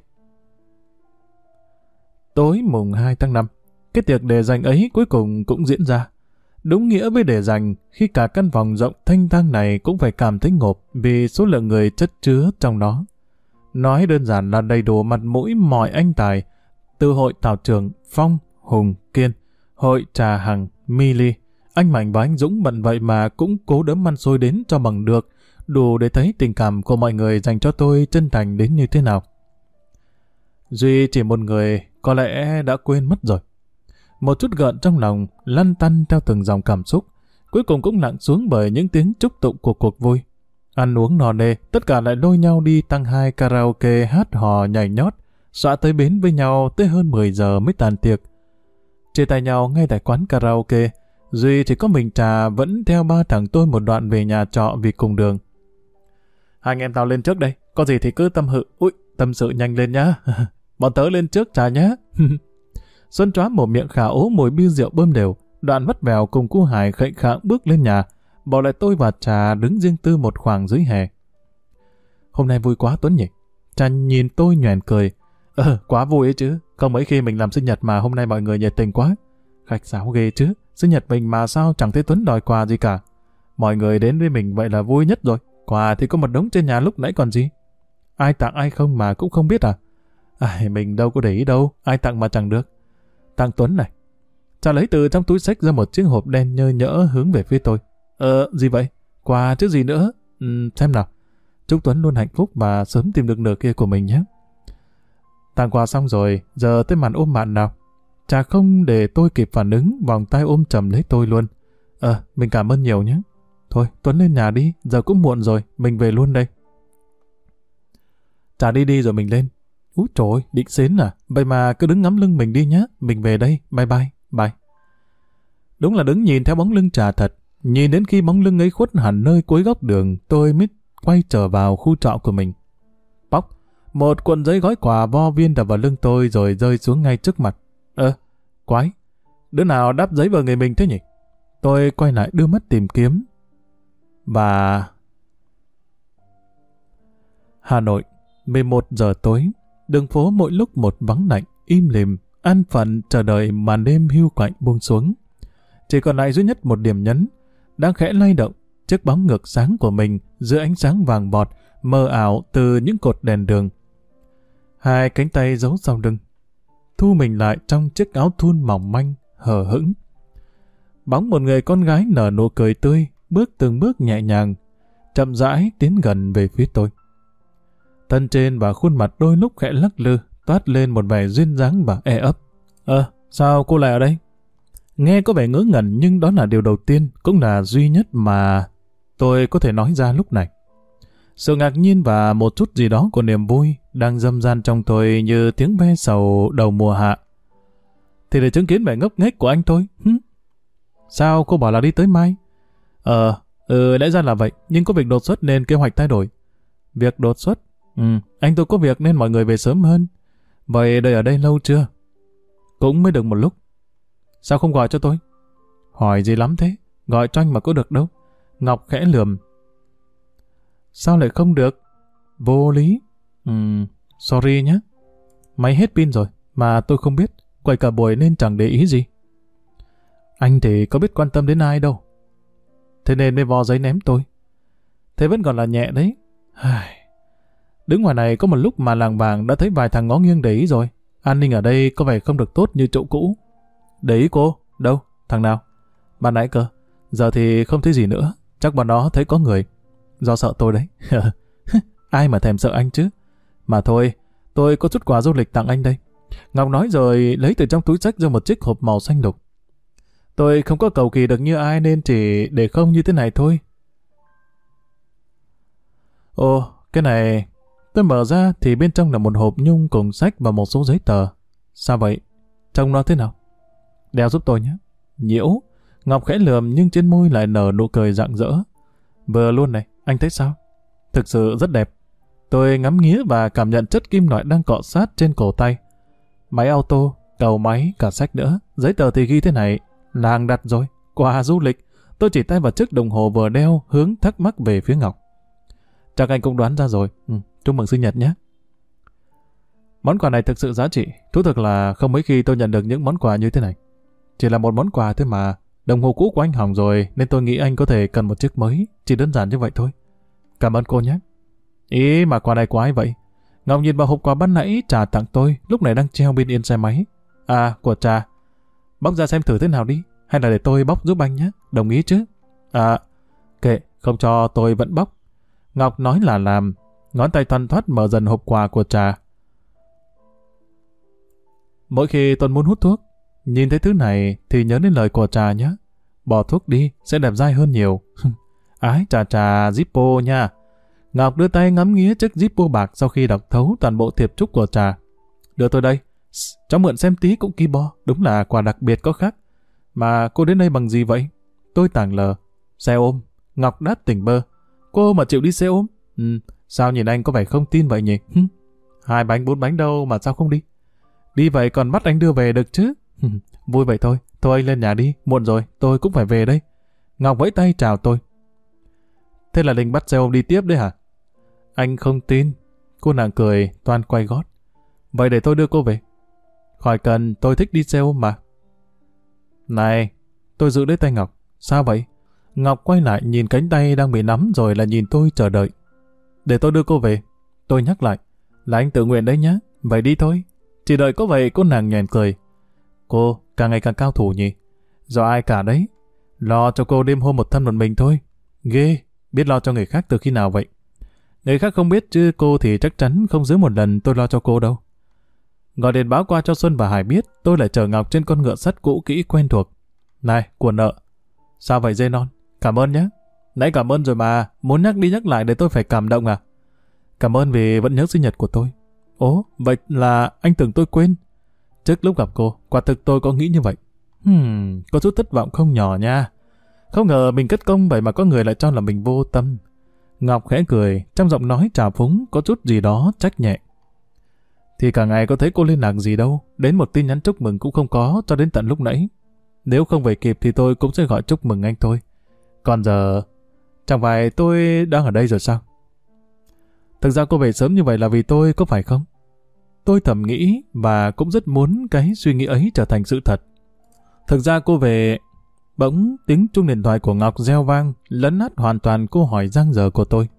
Tối mùng 2 tháng 5, cái tiệc để dành ấy cuối cùng cũng diễn ra. Đúng nghĩa với để dành, khi cả căn phòng rộng thanh thang này cũng phải cảm thấy ngộp vì số lượng người chất chứa trong đó. Nói đơn giản là đầy đủ mặt mũi mọi anh tài, từ hội Tào Trường, Phong, Hùng, Kiên, hội Trà Hằng, Mili. Anh Mạnh và anh Dũng bận vậy mà cũng cố đấm ăn xôi đến cho bằng được, đủ để thấy tình cảm của mọi người dành cho tôi chân thành đến như thế nào. Duy chỉ một người có lẽ đã quên mất rồi. Một chút gợn trong lòng lăn tăn theo từng dòng cảm xúc, cuối cùng cũng lặng xuống bởi những tiếng chúc tụng của cuộc vui. Ăn uống no nê, tất cả lại lôi nhau đi tăng 2 karaoke hát hò nhảy nhót, xõa tới bến với nhau tới hơn 10 giờ mới tàn tiệc. Chia tay nhau ngay tại quán karaoke, Duy chỉ có mình Trà vẫn theo ba thằng tôi một đoạn về nhà trọ vì cùng đường. Hai anh em tao lên trước đây, có gì thì cứ tâm sự nhanh lên nhá. Bọn tớ lên trước Trà nhá. Xuân choáng một miệng khả ố mùi bia rượu bơm đều, đoạn vắt vèo cùng cu Hải khệnh khạng bước lên nhà, bỏ lại tôi và Trà đứng riêng tư một khoảng dưới hè. hôm nay vui quá Tuấn nhỉ? Trà nhìn tôi nhoẻn cười. Quá vui ấy chứ, không mấy khi mình làm sinh nhật mà hôm nay mọi người nhiệt tình quá. Khách sáo ghê chứ, sinh nhật mình mà sao chẳng thấy Tuấn đòi quà gì cả. Mọi người đến với mình vậy là vui nhất rồi, quà thì có một đống trên nhà lúc nãy còn gì. Ai tặng ai không mà cũng không biết à? Mình đâu có để ý đâu, ai tặng mà chẳng được. Tặng Tuấn này. Trà lấy từ trong túi xách ra một chiếc hộp đen nhơ nhỡ hướng về phía tôi. Gì vậy? Quà chứ gì nữa? Xem nào. Chúc Tuấn luôn hạnh phúc và sớm tìm được nửa kia của mình nhé. Tặng quà xong rồi, giờ tới màn ôm bạn nào. Trà không để tôi kịp phản ứng, vòng tay ôm chầm lấy tôi luôn. Mình cảm ơn nhiều nhé. Thôi, Tuấn lên nhà đi, giờ cũng muộn rồi, mình về luôn đây. Trà đi rồi mình lên. Úi trời ơi, định xến à? Vậy mà cứ đứng ngắm lưng mình đi nhé, mình về đây, bye bye, bye. Đúng là đứng nhìn theo bóng lưng Trà thật. Nhìn đến khi bóng lưng ấy khuất hẳn nơi cuối góc đường, tôi mới quay trở vào khu trọ của mình. Bóc, một cuộn giấy gói quà vo viên đập vào lưng tôi rồi rơi xuống ngay trước mặt. Quái, đứa nào đắp giấy vào người mình thế nhỉ? Tôi quay lại đưa mắt tìm kiếm. Và... Hà Nội, 11 giờ tối, đường phố mỗi lúc một vắng lạnh, im lìm, an phận chờ đợi màn đêm hưu quạnh buông xuống. Chỉ còn lại duy nhất một điểm nhấn, đang khẽ lay động, chiếc bóng ngược sáng của mình giữa ánh sáng vàng bọt, mờ ảo từ những cột đèn đường. Hai cánh tay giấu sau lưng, thu mình lại trong chiếc áo thun mỏng manh, hờ hững. Bóng một người con gái nở nụ cười tươi, bước từng bước nhẹ nhàng, chậm rãi tiến gần về phía tôi. Thân trên và khuôn mặt đôi lúc khẽ lắc lư, toát lên một vẻ duyên dáng và e ấp. Sao cô lại ở đây? Nghe có vẻ ngớ ngẩn nhưng đó là điều đầu tiên, cũng là duy nhất mà tôi có thể nói ra lúc này. Sự ngạc nhiên và một chút gì đó của niềm vui đang dâm gian trong tôi như tiếng ve sầu đầu mùa hạ. Thì để chứng kiến vẻ ngốc nghếch của anh thôi. Sao cô bảo là đi tới mai? Lẽ ra là vậy, nhưng có việc đột xuất nên kế hoạch thay đổi. Việc đột xuất? Anh tôi có việc nên mọi người về sớm hơn. Vậy đợi ở đây lâu chưa? Cũng mới được một lúc. Sao không gọi cho tôi? Hỏi gì lắm thế? Gọi cho anh mà có được đâu. Ngọc khẽ lườm. Sao lại không được? Vô lý. Sorry nhé. Máy hết pin rồi, mà tôi không biết. Quậy cả buổi nên chẳng để ý gì. Anh thì có biết quan tâm đến ai đâu. Thế nên mới vò giấy ném tôi. Thế vẫn còn là nhẹ đấy. Đứng ngoài này có một lúc mà làng vàng đã thấy vài thằng ngó nghiêng để ý rồi. An ninh ở đây có vẻ không được tốt như chỗ cũ. Để ý cô? Đâu? Thằng nào? Ban nãy cơ. Giờ thì không thấy gì nữa. Chắc bọn nó thấy có người. Do sợ tôi đấy. Ai mà thèm sợ anh chứ. Mà thôi, tôi có chút quà du lịch tặng anh đây. Ngọc nói rồi lấy từ trong túi xách ra một chiếc hộp màu xanh lục. Tôi không có cầu kỳ được như ai nên chỉ để không như thế này thôi. Ồ, cái này... Tôi mở ra thì bên trong là một hộp nhung cùng sách và một số giấy tờ. Sao vậy? Trông nó thế nào? Đeo giúp tôi nhé. Nhiễu. Ngọc khẽ lườm nhưng trên môi lại nở nụ cười rạng rỡ. Vừa luôn này, anh thấy sao? Thực sự rất đẹp. Tôi ngắm nghía và cảm nhận chất kim loại đang cọ sát trên cổ tay. Máy auto, đầu máy, cả sách nữa. Giấy tờ thì ghi thế này. Làng đặt rồi. Quà du lịch. Tôi chỉ tay vào chiếc đồng hồ vừa đeo hướng thắc mắc về phía Ngọc. Chắc anh cũng đoán ra rồi. Chúc mừng sinh nhật nhé. Món quà này thực sự giá trị. Thú thực là không mấy khi tôi nhận được những món quà như thế này. Chỉ là một món quà thôi mà. Đồng hồ cũ của anh hỏng rồi nên tôi nghĩ anh có thể cần một chiếc mới. Chỉ đơn giản như vậy thôi. Cảm ơn cô nhé. Ý mà quà này của ai vậy? Ngọc nhìn vào hộp quà ban nãy Trà tặng tôi, lúc này đang treo bên yên xe máy. À, của Trà. Bóc ra xem thử thế nào đi. Hay là để tôi bóc giúp anh nhé. Đồng ý chứ? À, kệ, không cho tôi vẫn bóc. Ngọc nói là làm. Ngón tay thoăn thoắt mở dần hộp quà của Trà. Mỗi khi tôi muốn hút thuốc, nhìn thấy thứ này thì nhớ đến lời của Trà nhé. Bỏ thuốc đi, sẽ đẹp dai hơn nhiều. Ái Trà Zippo nha. Ngọc đưa tay ngắm nghía chiếc Zippo bạc sau khi đọc thấu toàn bộ thiệp chúc của Trà. Đưa tôi đây. Cháu mượn xem tí cũng ki bo. Đúng là quà đặc biệt có khác. Mà cô đến đây bằng gì vậy? Tôi tàng lờ. Xe ôm. Ngọc đáp tỉnh bơ. Cô mà chịu đi xe ôm? Sao nhìn anh có vẻ không tin vậy nhỉ? 2 bánh 4 bánh đâu mà sao không đi? Đi vậy còn bắt anh đưa về được chứ? Vui vậy thôi. Thôi anh lên nhà đi. Muộn rồi. Tôi cũng phải về đây. Ngọc vẫy tay chào tôi. Thế là định bắt xe ôm đi tiếp đấy hả? Anh không tin. Cô nàng cười, toan quay gót. Vậy để tôi đưa cô về. Khỏi cần, tôi thích đi xe ôm mà. Này, tôi giữ lấy tay Ngọc. Sao vậy? Ngọc quay lại nhìn cánh tay đang bị nắm rồi là nhìn tôi chờ đợi. Để tôi đưa cô về. Tôi nhắc lại. Là anh tự nguyện đấy nhá. Vậy đi thôi. Chỉ đợi có vậy cô nàng nhoẻn cười. Cô càng ngày càng cao thủ nhỉ? Do ai cả đấy? Lo cho cô đêm hôm một thân một mình thôi. Ghê, biết lo cho người khác từ khi nào vậy? Người khác không biết chứ cô thì chắc chắn không dưới một lần tôi lo cho cô đâu. Gọi điện báo qua cho Xuân và Hải biết, tôi lại chở Ngọc trên con ngựa sắt cũ kỹ quen thuộc. Này, của nợ. Sao vậy dê non? Cảm ơn nhé. Nãy cảm ơn rồi mà, muốn nhắc đi nhắc lại để tôi phải cảm động à? Cảm ơn vì vẫn nhớ sinh nhật của tôi. Ố, vậy là anh tưởng tôi quên. Trước lúc gặp cô, quả thực tôi có nghĩ như vậy. Có chút thất vọng không nhỏ nha. Không ngờ mình cất công vậy mà có người lại cho là mình vô tâm. Ngọc khẽ cười, trong giọng nói trào phúng có chút gì đó trách nhẹ. Thì cả ngày có thấy cô liên lạc gì đâu, đến một tin nhắn chúc mừng cũng không có cho đến tận lúc nãy. Nếu không về kịp thì tôi cũng sẽ gọi chúc mừng anh thôi. Còn giờ, chẳng phải tôi đang ở đây rồi sao? Thực ra cô về sớm như vậy là vì tôi, có phải không? Tôi thầm nghĩ và cũng rất muốn cái suy nghĩ ấy trở thành sự thật. Thực ra cô về... Bỗng tiếng chuông điện thoại của Ngọc reo vang, lấn át hoàn toàn câu hỏi dang dở của tôi.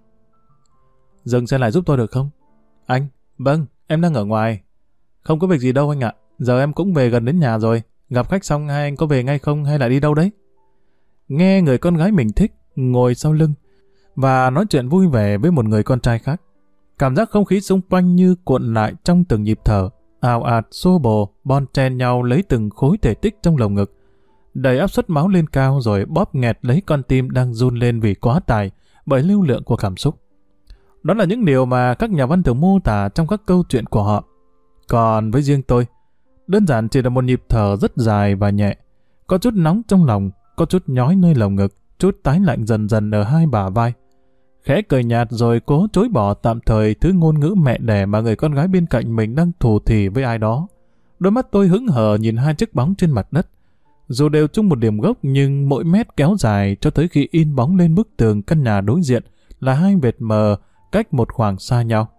Dừng xe lại giúp tôi được không? Anh? Vâng, em đang ở ngoài. Không có việc gì đâu anh ạ. Giờ em cũng về gần đến nhà rồi. Gặp khách xong hai anh có về ngay không hay là đi đâu đấy? Nghe người con gái mình thích ngồi sau lưng và nói chuyện vui vẻ với một người con trai khác. Cảm giác không khí xung quanh như cuộn lại trong từng nhịp thở, ào ạt xô bồ, bon chen nhau lấy từng khối thể tích trong lồng ngực. Đẩy áp suất máu lên cao rồi bóp nghẹt lấy con tim đang run lên vì quá tải bởi lưu lượng của cảm xúc. Đó là những điều mà các nhà văn thường mô tả trong các câu chuyện của họ. Còn với riêng tôi, đơn giản chỉ là một nhịp thở rất dài và nhẹ, có chút nóng trong lòng, có chút nhói nơi lồng ngực, chút tái lạnh dần dần ở hai bả vai. Khẽ cười nhạt rồi cố chối bỏ tạm thời thứ ngôn ngữ mẹ đẻ mà người con gái bên cạnh mình đang thủ thỉ với ai đó. Đôi mắt tôi hững hờ nhìn hai chiếc bóng trên mặt đất. Dù đều chung một điểm gốc nhưng mỗi mét kéo dài cho tới khi in bóng lên bức tường căn nhà đối diện là hai vệt mờ cách một khoảng xa nhau.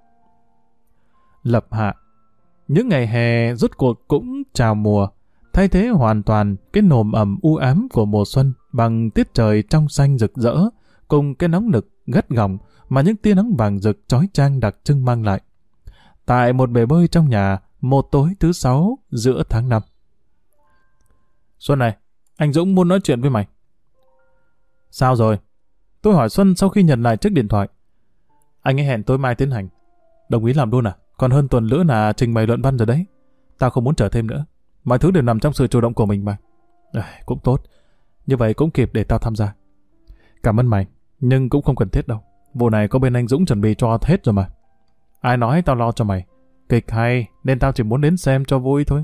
Lập hạ. Những ngày hè rốt cuộc cũng chào mùa, thay thế hoàn toàn cái nồm ẩm u ám của mùa xuân bằng tiết trời trong xanh rực rỡ cùng cái nóng nực gắt gỏng mà những tia nắng vàng rực chói chang đặc trưng mang lại. Tại một bể bơi trong nhà, một tối thứ 6 giữa tháng 5. Xuân này, anh Dũng muốn nói chuyện với mày. Sao rồi? Tôi hỏi Xuân sau khi nhận lại chiếc điện thoại. Anh ấy hẹn tối mai tiến hành. Đồng ý làm luôn à? Còn hơn tuần nữa là trình bày luận văn rồi đấy. Tao không muốn chờ thêm nữa. Mọi thứ đều nằm trong sự chủ động của mình mà. Cũng tốt. Như vậy cũng kịp để tao tham gia. Cảm ơn mày, nhưng cũng không cần thiết đâu. Vụ này có bên anh Dũng chuẩn bị cho hết rồi mà. Ai nói tao lo cho mày? Kịch hay, nên tao chỉ muốn đến xem cho vui thôi.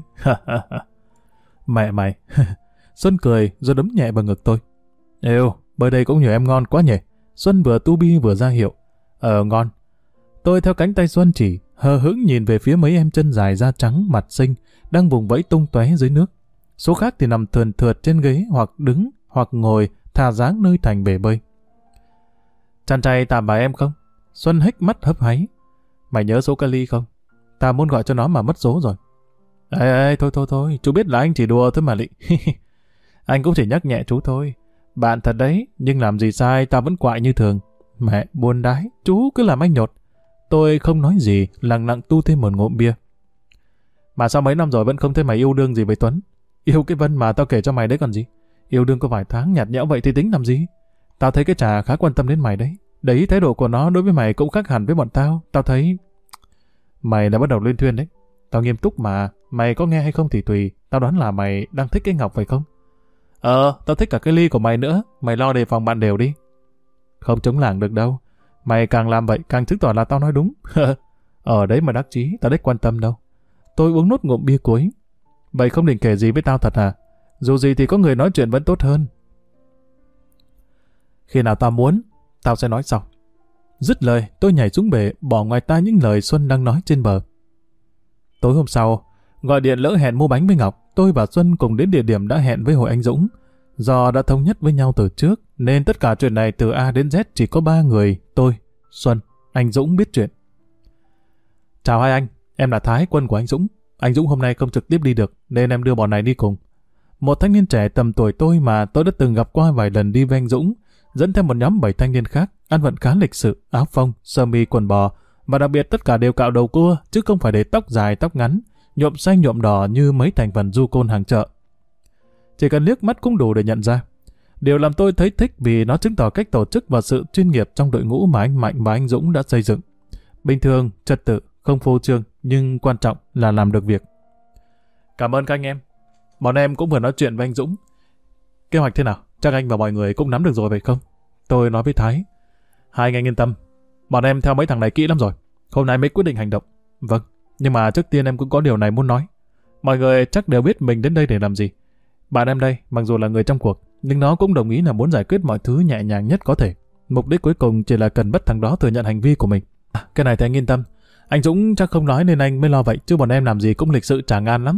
Mẹ mày. Xuân cười rồi đấm nhẹ vào ngực tôi. Êu, bơi đây cũng nhiều em ngon quá nhỉ. Xuân vừa tu bi vừa ra hiệu. Ngon. Tôi theo cánh tay Xuân chỉ, hờ hững nhìn về phía mấy em chân dài da trắng mặt xinh đang vùng vẫy tung tóe dưới nước. Số khác thì nằm thườn thượt trên ghế hoặc đứng hoặc ngồi thả dáng nơi thành bể bơi. Chăn chay tạm bà em không? Xuân hếch mắt hấp háy. Mày nhớ số Kali không? Ta muốn gọi cho nó mà mất số rồi. Ê, thôi, chú biết là anh chỉ đùa thôi mà lị. Anh cũng chỉ nhắc nhẹ chú thôi. Bạn thật đấy, nhưng làm gì sai ta vẫn quại như thường. Mẹ, buồn đái, chú cứ làm anh nhột. Tôi không nói gì, lặng lặng tu thêm một ngụm bia. Mà sao mấy năm rồi vẫn không thấy mày yêu đương gì với Tuấn? Yêu cái Vân mà tao kể cho mày đấy còn gì. Yêu đương có vài tháng nhạt nhẽo vậy thì tính làm gì? Tao thấy cái Trà khá quan tâm đến mày đấy. Đấy, thái độ của nó đối với mày cũng khác hẳn với bọn tao. Tao thấy... Mày đã bắt đầu lên thuyền đấy. Tao nghiêm túc mà, mày có nghe hay không thì tùy. Tao đoán là mày đang thích cái Ngọc phải không? Tao thích cả cái ly của mày nữa. Mày lo đề phòng bạn đều đi. Không chống làng được đâu. Mày càng làm vậy càng chứng tỏ là tao nói đúng. Ở đấy mà đắc chí, tao đếch quan tâm đâu. Tôi uống nốt ngụm bia cuối. Vậy không định kể gì với tao thật hả? Dù gì thì có người nói chuyện vẫn tốt hơn. Khi nào tao muốn, tao sẽ nói sau. Dứt lời, tôi nhảy xuống bể, bỏ ngoài tai những lời Xuân đang nói trên bờ. Tối hôm sau, gọi điện lỡ hẹn mua bánh với Ngọc, tôi và Xuân cùng đến địa điểm đã hẹn với Hội Anh Dũng. Do đã thống nhất với nhau từ trước, nên tất cả chuyện này từ A đến Z chỉ có 3 người, tôi, Xuân anh Dũng biết chuyện. Chào hai anh, em là Thái, quân của anh Dũng. Anh Dũng hôm nay không trực tiếp đi được nên em đưa bọn này đi cùng. Một thanh niên trẻ tầm tuổi tôi mà tôi đã từng gặp qua vài lần đi với anh Dũng, dẫn theo một nhóm 7 thanh niên khác, ăn vận khá lịch sự, áo phông, sơ mi quần bò, và đặc biệt tất cả đều cạo đầu cua chứ không phải để tóc dài tóc ngắn, nhuộm xanh nhuộm đỏ như mấy thành phần du côn hàng chợ. Chỉ cần liếc mắt cũng đủ để nhận ra. Điều làm tôi thấy thích vì nó chứng tỏ cách tổ chức và sự chuyên nghiệp trong đội ngũ mà anh Mạnh và anh Dũng đã xây dựng. Bình thường, trật tự, không phô trương, nhưng quan trọng là làm được việc. Cảm ơn các anh em. Bọn em cũng vừa nói chuyện với anh Dũng. Kế hoạch thế nào? Chắc anh và mọi người cũng nắm được rồi phải không? Tôi nói với Thái. Hai anh yên tâm. Bọn em theo mấy thằng này kỹ lắm rồi. Hôm nay mới quyết định hành động. Vâng, nhưng mà trước tiên em cũng có điều này muốn nói. Mọi người chắc đều biết mình đến đây để làm gì. Bạn em đây, mặc dù là người trong cuộc, nhưng nó cũng đồng ý là muốn giải quyết mọi thứ nhẹ nhàng nhất có thể. Mục đích cuối cùng chỉ là cần bắt thằng đó thừa nhận hành vi của mình. Cái này thì anh yên tâm. Anh Dũng chắc không nói nên anh mới lo vậy, chứ bọn em làm gì cũng lịch sự trả ngan lắm.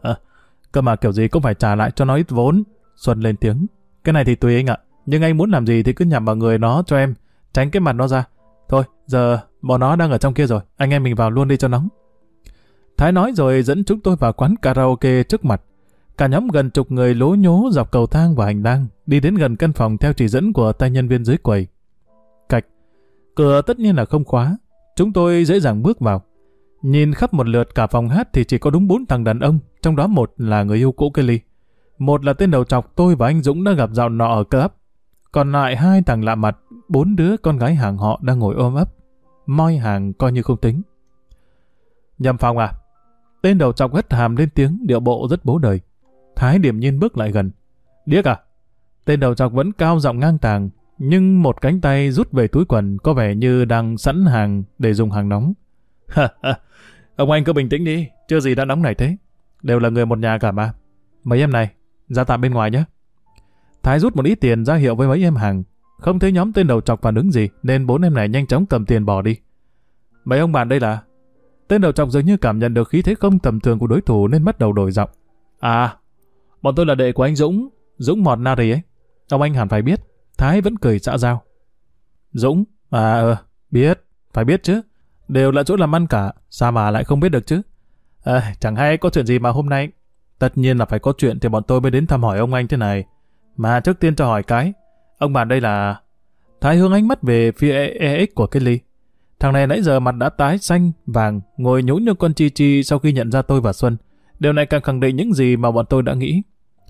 Cơ mà kiểu gì cũng phải trả lại cho nó ít vốn. Xuân lên tiếng. Cái này thì tùy anh ạ. Nhưng anh muốn làm gì thì cứ nhằm vào người nó cho em. Tránh cái mặt nó ra. Thôi, giờ bọn nó đang ở trong kia rồi. Anh em mình vào luôn đi cho nóng. Thái nói rồi dẫn chúng tôi vào quán karaoke trước mặt. Cả nhóm gần chục người lố nhố dọc cầu thang và hành lang, đi đến gần căn phòng theo chỉ dẫn của tay nhân viên dưới quầy. Cạch. Cửa tất nhiên là không khóa. Chúng tôi dễ dàng bước vào. Nhìn khắp một lượt cả phòng hát thì chỉ có đúng 4 thằng đàn ông, trong đó một là người yêu cũ Kelly. Một là tên đầu trọc tôi và anh Dũng đã gặp dạo nọ ở club. Còn lại 2 thằng lạ mặt, 4 đứa con gái hàng họ đang ngồi ôm ấp. Moi hàng coi như không tính. Nhầm phòng à? Tên đầu trọc hất hàm lên tiếng, điệu bộ rất bố đời. Thái điềm nhiên bước lại gần. Điếc à? Tên đầu trọc vẫn cao giọng ngang tàng, nhưng một cánh tay rút về túi quần có vẻ như đang sẵn hàng để dùng hàng nóng. Ông anh cứ bình tĩnh đi, chưa gì đã nóng này thế. Đều là người một nhà cả mà. Mấy em này, ra tạm bên ngoài nhé. Thái rút một ít tiền ra hiệu với mấy em hàng. Không thấy nhóm tên đầu trọc phản ứng gì nên 4 em này nhanh chóng cầm tiền bỏ đi. Mấy ông bạn đây là? Tên đầu trọc dường như cảm nhận được khí thế không tầm thường của đối thủ nên bắt đầu đổi giọng. À, bọn tôi là đệ của anh Dũng, Dũng Mọt Nari ấy. Ông anh hẳn phải biết. Thái vẫn cười xã giao. Dũng? Biết, phải biết chứ. Đều là chỗ làm ăn cả, sao mà lại không biết được chứ? Chẳng hay có chuyện gì mà hôm nay. Tất nhiên là phải có chuyện thì bọn tôi mới đến thăm hỏi ông anh thế này. Mà trước tiên cho hỏi cái, ông bạn đây là... Thái hướng ánh mắt về phía EX của Kelly. Thằng này nãy giờ mặt đã tái xanh, vàng, ngồi nhún như con chi chi sau khi nhận ra tôi và Xuân. Điều này càng khẳng định những gì mà bọn tôi đã nghĩ.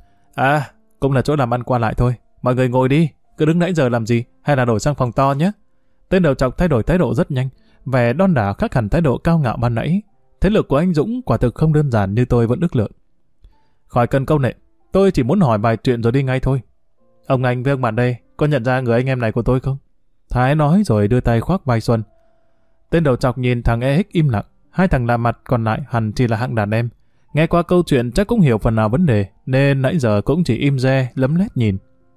À, cũng là chỗ làm ăn qua lại thôi. Mọi người ngồi đi, cứ đứng nãy giờ làm gì, hay là đổi sang phòng to nhé. Tên đầu trọc thay đổi thái độ rất nhanh, vẻ đon đả khác hẳn thái độ cao ngạo ban nãy. Thế lực của anh Dũng quả thực không đơn giản như tôi vẫn ước lượng. Khỏi cần câu nệ, tôi chỉ muốn hỏi vài chuyện rồi đi ngay thôi. Ông anh với ông bạn đây, có nhận ra người anh em này của tôi không? Thái nói rồi đưa tay khoác vai Xuân. Tên đầu trọc nhìn thằng EX im lặng, 2 thằng lạ mặt còn lại hẳn chỉ là hạng đàn em. Nghe qua câu chuyện chắc cũng hiểu phần nào vấn đề, nên nãy giờ cũng chỉ im re, lấm lét nhìn.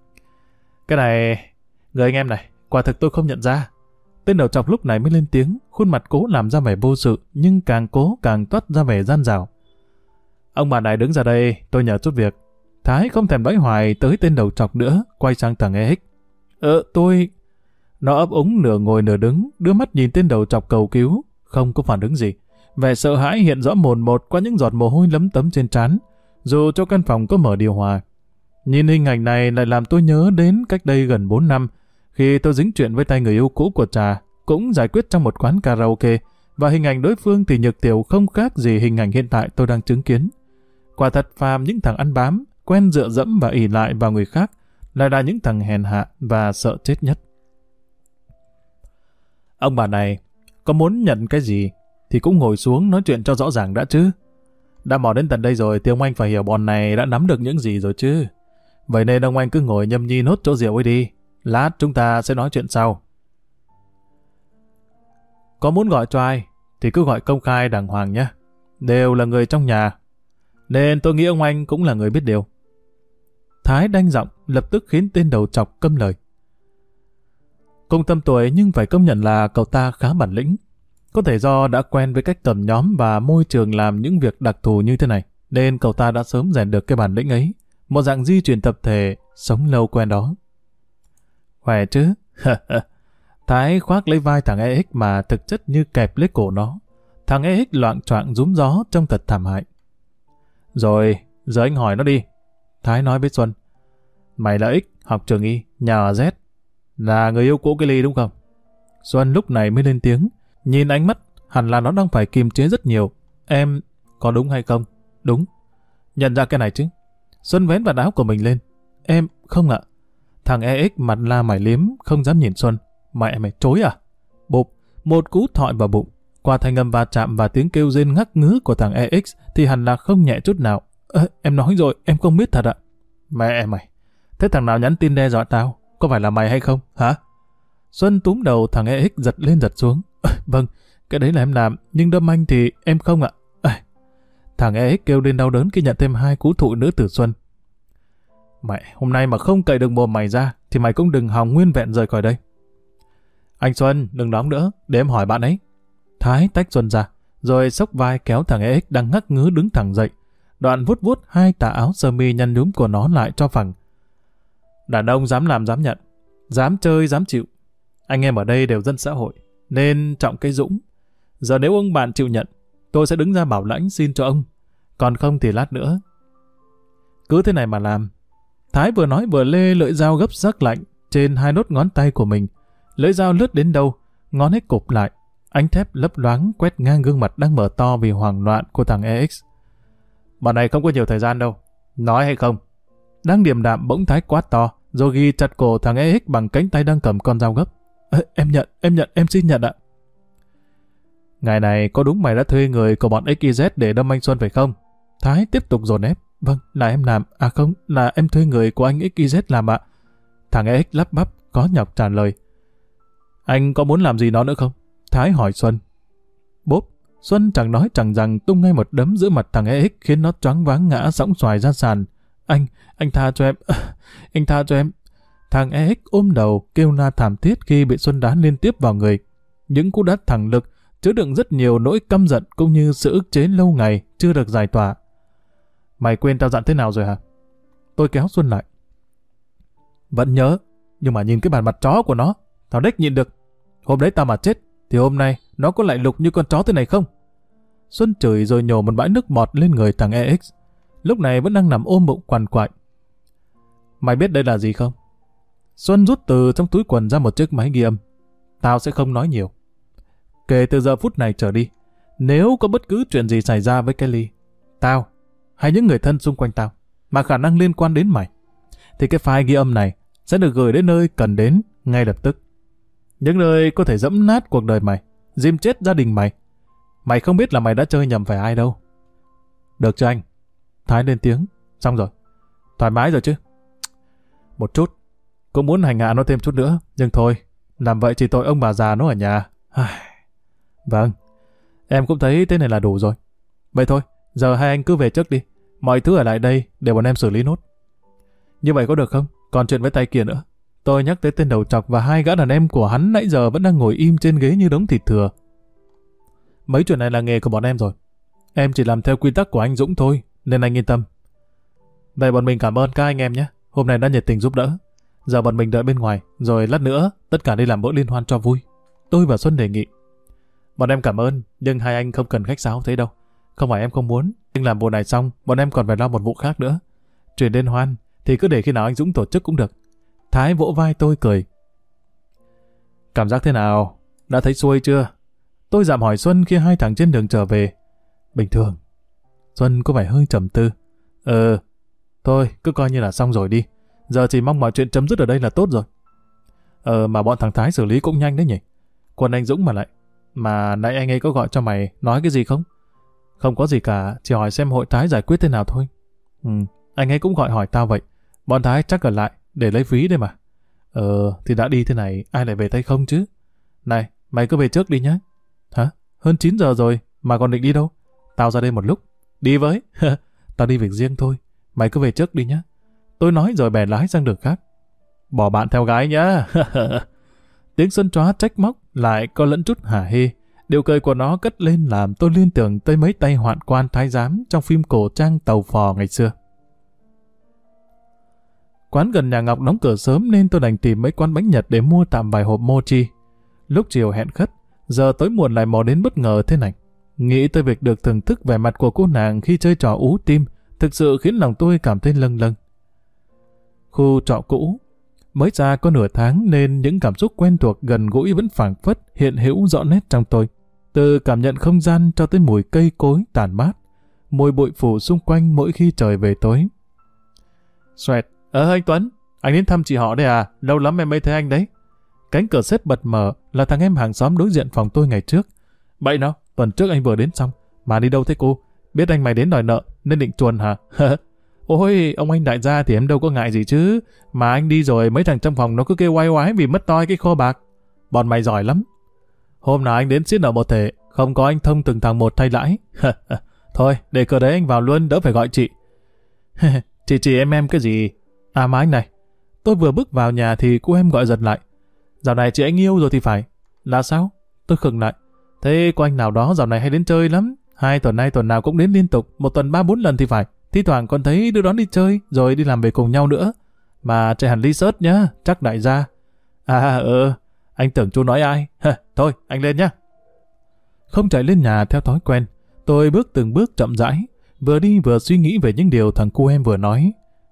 Cái này, người anh em này, quả thực tôi không nhận ra. Tên đầu trọc lúc này mới lên tiếng, khuôn mặt cố làm ra vẻ vô sự, nhưng càng cố càng toát ra vẻ gian dảo. Ông bà này đứng ra đây, tôi nhờ chút việc. Thái không thèm nói hoài tới tên đầu trọc nữa, quay sang thằng EX. Tôi... Nó ấp úng nửa ngồi nửa đứng, đưa mắt nhìn tên đầu trọc cầu cứu, không có phản ứng gì. Vẻ sợ hãi hiện rõ mồn một qua những giọt mồ hôi lấm tấm trên trán, dù cho căn phòng có mở điều hòa. Nhìn hình ảnh này lại làm tôi nhớ đến cách đây gần 4 năm, khi tôi dính chuyện với tay người yêu cũ của Trà, cũng giải quyết trong một quán karaoke, và hình ảnh đối phương thì nhược tiểu không khác gì hình ảnh hiện tại tôi đang chứng kiến. Quả thật phàm những thằng ăn bám, quen dựa dẫm và ỷ lại vào người khác, lại là những thằng hèn hạ và sợ chết nhất. Ông bà này, có muốn nhận cái gì thì cũng ngồi xuống nói chuyện cho rõ ràng đã chứ. Đã mò đến tận đây rồi thì ông anh phải hiểu bọn này đã nắm được những gì rồi chứ. Vậy nên ông anh cứ ngồi nhâm nhi nốt chỗ rượu ấy đi. Lát chúng ta sẽ nói chuyện sau. Có muốn gọi cho ai thì cứ gọi công khai đàng hoàng nhé. Đều là người trong nhà, nên tôi nghĩ ông anh cũng là người biết điều. Thái đanh giọng lập tức khiến tên đầu trọc câm lời. Cùng tầm tuổi nhưng phải công nhận là cậu ta khá bản lĩnh. Có thể do đã quen với cách tầm nhóm và môi trường làm những việc đặc thù như thế này, nên cậu ta đã sớm rèn được cái bản lĩnh ấy, một dạng di truyền tập thể, sống lâu quen đó. Khỏe chứ? Thái khoác lấy vai thằng EX mà thực chất như kẹp lấy cổ nó. Thằng EX loạng choạng rúm gió trông thật thảm hại. Rồi, giờ anh hỏi nó đi. Thái nói với Xuân. Mày là X, học trường Y, nhà ở Z. Là người yêu cũ cái Ly đúng không? Xuân lúc này mới lên tiếng. Nhìn ánh mắt, hẳn là nó đang phải kiềm chế rất nhiều. Em, có đúng hay không? Đúng. Nhận ra cái này chứ? Xuân vén vạt áo của mình lên. Em, không ạ. Thằng EX mặt la mày liếm, không dám nhìn Xuân. Mẹ mày chối à? Bụp, một cú thọi vào bụng. Qua thanh âm va chạm và tiếng kêu rên ngắc ngứ của thằng EX thì hẳn là không nhẹ chút nào. Em nói rồi, em không biết thật ạ. Mẹ mày, thế thằng nào nhắn tin đe dọa tao? Có phải là mày hay không, hả? Xuân túm đầu thằng EX giật lên giật xuống. Vâng, cái đấy là em làm, nhưng đâm anh thì em không ạ. Thằng EX kêu lên đau đớn khi nhận thêm 2 cú thụ nữa từ Xuân. Mẹ, hôm nay mà không cậy được mồm mày ra thì mày cũng đừng hòng nguyên vẹn rời khỏi đây. Anh Xuân, đừng nóng nữa, để em hỏi bạn ấy. Thái tách Xuân ra, rồi xốc vai kéo thằng EX đang ngắc ngứ đứng thẳng dậy. Đoạn vuốt vuốt 2 tà áo sơ mi nhăn nhúm của nó lại cho phẳng. Đàn ông dám làm dám nhận, dám chơi dám chịu. Anh em ở đây đều dân xã hội, nên trọng cái dũng. Giờ nếu ông bạn chịu nhận, tôi sẽ đứng ra bảo lãnh xin cho ông. Còn không thì lát nữa. Cứ thế này mà làm. Thái vừa nói vừa lê lưỡi dao gấp sắc lạnh trên 2 đốt ngón tay của mình. Lưỡi dao lướt đến đâu, ngón hết cụp lại. Ánh thép lấp loáng quét ngang gương mặt đang mở to vì hoảng loạn của thằng EX. Bọn này không có nhiều thời gian đâu. Nói hay không? Đang điềm đạm bỗng Thái quát to, rồi ghi chặt cổ thằng EX bằng cánh tay đang cầm con dao gấp. Em nhận, em xin nhận ạ. Ngày này có đúng mày đã thuê người của bọn XYZ để đâm anh Xuân phải không? Thái tiếp tục dồn ép. Vâng, là em làm. À không, là em thuê người của anh XYZ làm ạ. Thằng EX lắp bắp, có nhọc trả lời. Anh có muốn làm gì nó nữa không? Thái hỏi Xuân. Bốp, Xuân chẳng nói chẳng rằng tung ngay một đấm giữa mặt thằng EX khiến nó choáng váng ngã sõng xoài ra sàn. Anh tha cho em. Anh tha cho em. Thằng EX ôm đầu kêu la thảm thiết khi bị Xuân đá liên tiếp vào người. Những cú đá thẳng lực chứa đựng rất nhiều nỗi căm giận cũng như sự ức chế lâu ngày chưa được giải tỏa. Mày quên tao dặn thế nào rồi hả? Tôi kéo Xuân lại. Vẫn nhớ, nhưng mà nhìn cái bản mặt chó của nó, tao đếch nhịn được. Hôm đấy tao mà chết, thì hôm nay nó có lại lục như con chó thế này không? Xuân chửi rồi nhổ một bãi nước bọt lên người thằng EX. Lúc này vẫn đang nằm ôm bụng quằn quại. Mày biết đây là gì không? Xuân rút từ trong túi quần ra một chiếc máy ghi âm. Tao sẽ không nói nhiều. Kể từ giờ phút này trở đi, nếu có bất cứ chuyện gì xảy ra với Kelly, tao, hay những người thân xung quanh tao, mà khả năng liên quan đến mày, thì cái file ghi âm này sẽ được gửi đến nơi cần đến ngay lập tức. Những nơi có thể dẫm nát cuộc đời mày, giêm chết gia đình mày. Mày không biết là mày đã chơi nhầm phải ai đâu. Được chưa anh? Thái lên tiếng. Xong rồi. Thoải mái rồi chứ? Một chút. Cũng muốn hành hạ nó thêm chút nữa. Nhưng thôi, làm vậy chỉ tội ông bà già nó ở nhà. Vâng. Em cũng thấy thế này là đủ rồi. Vậy thôi, giờ hai anh cứ về trước đi. Mọi thứ ở lại đây để bọn em xử lý nốt. Như vậy có được không? Còn chuyện với tay kia nữa. Tôi nhắc tới tên đầu trọc và 2 gã đàn em của hắn nãy giờ vẫn đang ngồi im trên ghế như đống thịt thừa. Mấy chuyện này là nghề của bọn em rồi. Em chỉ làm theo quy tắc của anh Dũng thôi, nên anh yên tâm. Vậy bọn mình cảm ơn các anh em nhé. Hôm nay đã nhiệt tình giúp đỡ. Giờ bọn mình đợi bên ngoài, rồi lát nữa tất cả đi làm bữa liên hoan cho vui. Tôi và Xuân đề nghị. Bọn em cảm ơn, nhưng hai anh không cần khách sáo thế đâu. Không phải em không muốn, nhưng làm vụ này xong, bọn em còn phải lo một vụ khác nữa. Chuyện liên hoan thì cứ để khi nào anh Dũng tổ chức cũng được. Thái vỗ vai tôi cười. Cảm giác thế nào? Đã thấy xuôi chưa? Tôi dạm hỏi Xuân khi hai thằng trên đường trở về. Bình thường. Xuân có vẻ hơi trầm tư. Thôi, cứ coi như là xong rồi đi. Giờ chỉ mong mọi chuyện chấm dứt ở đây là tốt rồi. Mà bọn thằng Thái xử lý cũng nhanh đấy nhỉ. Còn anh Dũng mà lại. Mà nãy anh ấy có gọi cho mày nói cái gì không? Không có gì cả, chỉ hỏi xem hội Thái giải quyết thế nào thôi. Anh ấy cũng gọi hỏi tao vậy. Bọn Thái chắc ở lại để lấy ví đây mà. Thì đã đi thế này, ai lại về tay không chứ? Này, mày cứ về trước đi nhé. Hả? Hơn 9 giờ rồi, mà còn định đi đâu? Tao ra đây một lúc. Đi với. Tao đi việc riêng thôi. Mày cứ về trước đi nhé. Tôi nói rồi bè lái sang đường khác. Bỏ bạn theo gái nhá. Tiếng Xuân chóa trách móc lại có lẫn chút hả hê. Điệu cười của nó cất lên làm tôi liên tưởng tới mấy tay hoạn quan thái giám trong phim cổ trang Tàu Phò ngày xưa. Quán gần nhà Ngọc đóng cửa sớm nên tôi đành tìm mấy quán bánh Nhật để mua tạm vài hộp mochi. Lúc chiều hẹn khất, giờ tối muộn lại mò đến bất ngờ thế này. Nghĩ tới việc được thưởng thức vẻ mặt của cô nàng khi chơi trò ú tim, thực sự khiến lòng tôi cảm thấy lâng lâng. Khu trọ cũ mới ra có nửa tháng nên những cảm xúc quen thuộc gần gũi vẫn phảng phất hiện hữu rõ nét trong tôi. Từ cảm nhận không gian cho tới mùi cây cối tàn mát, mùi bụi phủ xung quanh mỗi khi trời về tối. Xoẹt, anh Tuấn, anh đến thăm chị họ đây à? Lâu lắm em mới thấy anh đấy. Cánh cửa xếp bật mở là thằng em hàng xóm đối diện phòng tôi ngày trước. Bậy nào, tuần trước anh vừa đến xong, mà đi đâu thế cô? Biết anh mày đến đòi nợ nên định chuồn hả? Ôi, ông anh đại gia thì em đâu có ngại gì chứ. Mà anh đi rồi mấy thằng trong phòng nó cứ kêu oai oái vì mất toi cái kho bạc. Bọn mày giỏi lắm. Hôm nào anh đến xiết nợ một thể, không có anh thông từng thằng một thay lãi. Thôi, để cửa đấy anh vào luôn, đỡ phải gọi chị. Chị em cái gì? À mà anh này, tôi vừa bước vào nhà thì cô em gọi giật lại. Dạo này chị anh yêu rồi thì phải. Là sao? Tôi khựng lại. Thế cô anh nào đó dạo này hay đến chơi lắm. 2 tuần nay tuần nào cũng đến liên tục, 1 tuần 3-4 lần thì phải. Thi thoảng còn thấy đưa đón đi chơi, rồi đi làm về cùng nhau nữa. Mà chạy hẳn ly sớt nhá, chắc đại gia. Anh tưởng chú nói ai. Thôi, anh lên nhá. Không chạy lên nhà theo thói quen, tôi bước từng bước chậm rãi, vừa đi vừa suy nghĩ về những điều thằng cô em vừa nói.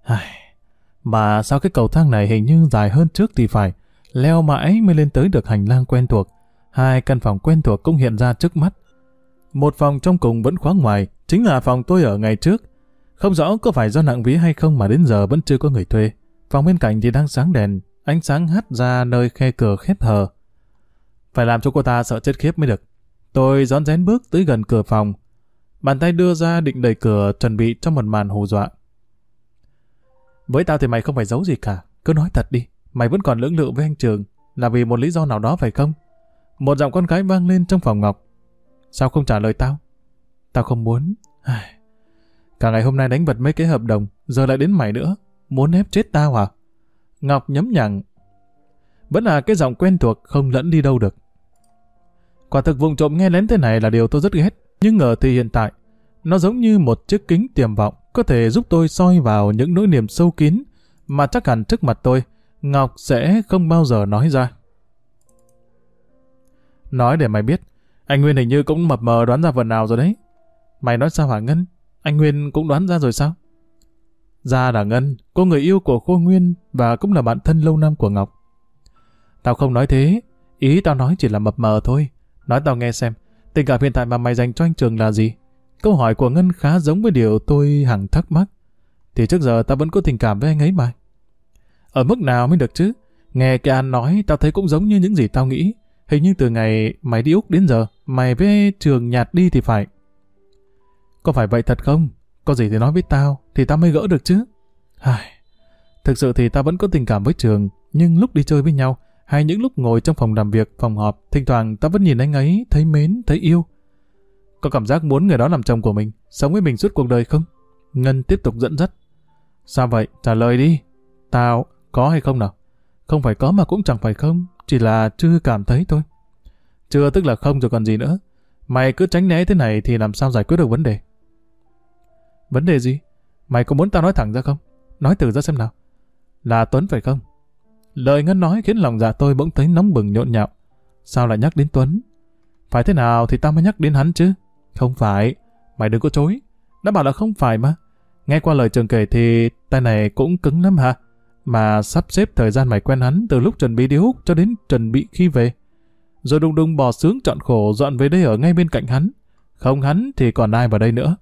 Mà sao cái cầu thang này hình như dài hơn trước thì phải, leo mãi mới lên tới được hành lang quen thuộc. 2 căn phòng quen thuộc cũng hiện ra trước mắt. Một phòng trong cùng vẫn khóa ngoài, chính là phòng tôi ở ngày trước. Không rõ có phải do nặng ví hay không mà đến giờ vẫn chưa có người thuê. Phòng bên cạnh thì đang sáng đèn, ánh sáng hắt ra nơi khe cửa khép hờ. Phải làm cho cô ta sợ chết khiếp mới được. Tôi rón rén bước tới gần cửa phòng, bàn tay đưa ra định đẩy cửa chuẩn bị cho một màn hù dọa. Với tao thì mày không phải giấu gì cả, cứ nói thật đi. Mày vẫn còn lưỡng lự với anh Trường là vì một lý do nào đó phải không? Một giọng con gái vang lên trong phòng Ngọc. Sao không trả lời tao? Tao không muốn. Cả ngày hôm nay đánh vật mấy cái hợp đồng, giờ lại đến mày nữa. Muốn ép chết tao à? Ngọc nhấm nhằng. Vẫn là cái giọng quen thuộc không lẫn đi đâu được. Quả thực vụng trộm nghe lén thế này là điều tôi rất ghét. Nhưng ngờ thì hiện tại, nó giống như một chiếc kính tiềm vọng có thể giúp tôi soi vào những nỗi niềm sâu kín mà chắc hẳn trước mặt tôi, Ngọc sẽ không bao giờ nói ra. Nói để mày biết, anh Nguyên hình như cũng mập mờ đoán ra phần nào rồi đấy. Mày nói sao hả Ngân? Anh Nguyên cũng đoán ra rồi sao? Ra là Ngân, cô người yêu của cô Nguyên và cũng là bạn thân lâu năm của Ngọc. Tao không nói thế, ý tao nói chỉ là mập mờ thôi. Nói tao nghe xem, tình cảm hiện tại mà mày dành cho anh Trường là gì? Câu hỏi của Ngân khá giống với điều tôi hằng thắc mắc. Thì trước giờ tao vẫn có tình cảm với anh ấy mà. Ở mức nào mới được chứ? Nghe cái An nói tao thấy cũng giống như những gì tao nghĩ. Hình như từ ngày mày đi Úc đến giờ, mày với Trường nhạt đi thì phải. Có phải vậy thật không? Có gì thì nói với tao, thì tao mới gỡ được chứ. Thực sự thì tao vẫn có tình cảm với Trường, nhưng lúc đi chơi với nhau, hay những lúc ngồi trong phòng làm việc, phòng họp, thỉnh thoảng tao vẫn nhìn anh ấy, thấy mến, thấy yêu. Có cảm giác muốn người đó làm chồng của mình, sống với mình suốt cuộc đời không? Ngân tiếp tục dẫn dắt. Sao vậy? Trả lời đi. Tao có hay không nào? Không phải có mà cũng chẳng phải không, chỉ là chưa cảm thấy thôi. Chưa tức là không rồi còn gì nữa. Mày cứ tránh né thế này thì làm sao giải quyết được vấn đề? Vấn đề gì? Mày có muốn tao nói thẳng ra không? Nói từ ra xem nào. Là Tuấn phải không? Lời Ngân nói khiến lòng dạ tôi bỗng thấy nóng bừng nhộn nhạo. Sao lại nhắc đến Tuấn? Phải thế nào thì tao mới nhắc đến hắn chứ? Không phải. Mày đừng có chối. Đã bảo là không phải mà. Nghe qua lời Trường kể thì tay này cũng cứng lắm hả? Mà sắp xếp thời gian mày quen hắn từ lúc chuẩn bị đi Úc cho đến chuẩn bị khi về. Rồi đùng đùng bỏ sướng chọn khổ dọn về đây ở ngay bên cạnh hắn. Không hắn thì còn ai vào đây nữa.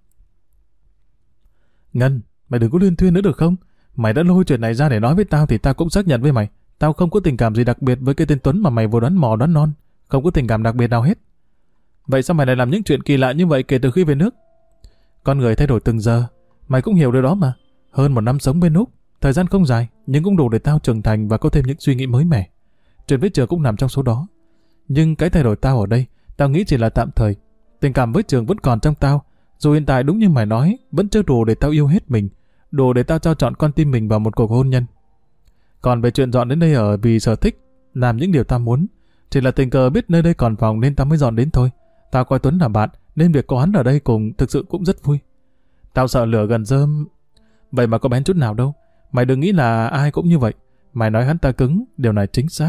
Ngân, mày đừng có luyên thuyên nữa được không? Mày đã lôi chuyện này ra để nói với tao thì tao cũng xác nhận với mày. Tao không có tình cảm gì đặc biệt với cái tên Tuấn mà mày vừa đoán mò đoán non. Không có tình cảm đặc biệt nào hết. Vậy sao mày lại làm những chuyện kỳ lạ như vậy kể từ khi về nước? Con người thay đổi từng giờ. Mày cũng hiểu điều đó mà. Hơn 1 năm sống bên Úc, thời gian không dài, nhưng cũng đủ để tao trưởng thành và có thêm những suy nghĩ mới mẻ. Chuyện với Trường cũng nằm trong số đó. Nhưng cái thay đổi tao ở đây, tao nghĩ chỉ là tạm thời. Tình cảm với Trường vẫn còn trong tao. Dù hiện tại đúng như mày nói, vẫn chưa đủ để tao yêu hết mình, đủ để tao trao trọn con tim mình vào một cuộc hôn nhân. Còn về chuyện dọn đến đây ở vì sở thích, làm những điều tao muốn, chỉ là tình cờ biết nơi đây còn phòng nên tao mới dọn đến thôi. Tao coi Tuấn là bạn, nên việc có hắn ở đây cùng thực sự cũng rất vui. Tao sợ lửa gần rơm, vậy mà có bén chút nào đâu. Mày đừng nghĩ là ai cũng như vậy. Mày nói hắn ta cứng, điều này chính xác.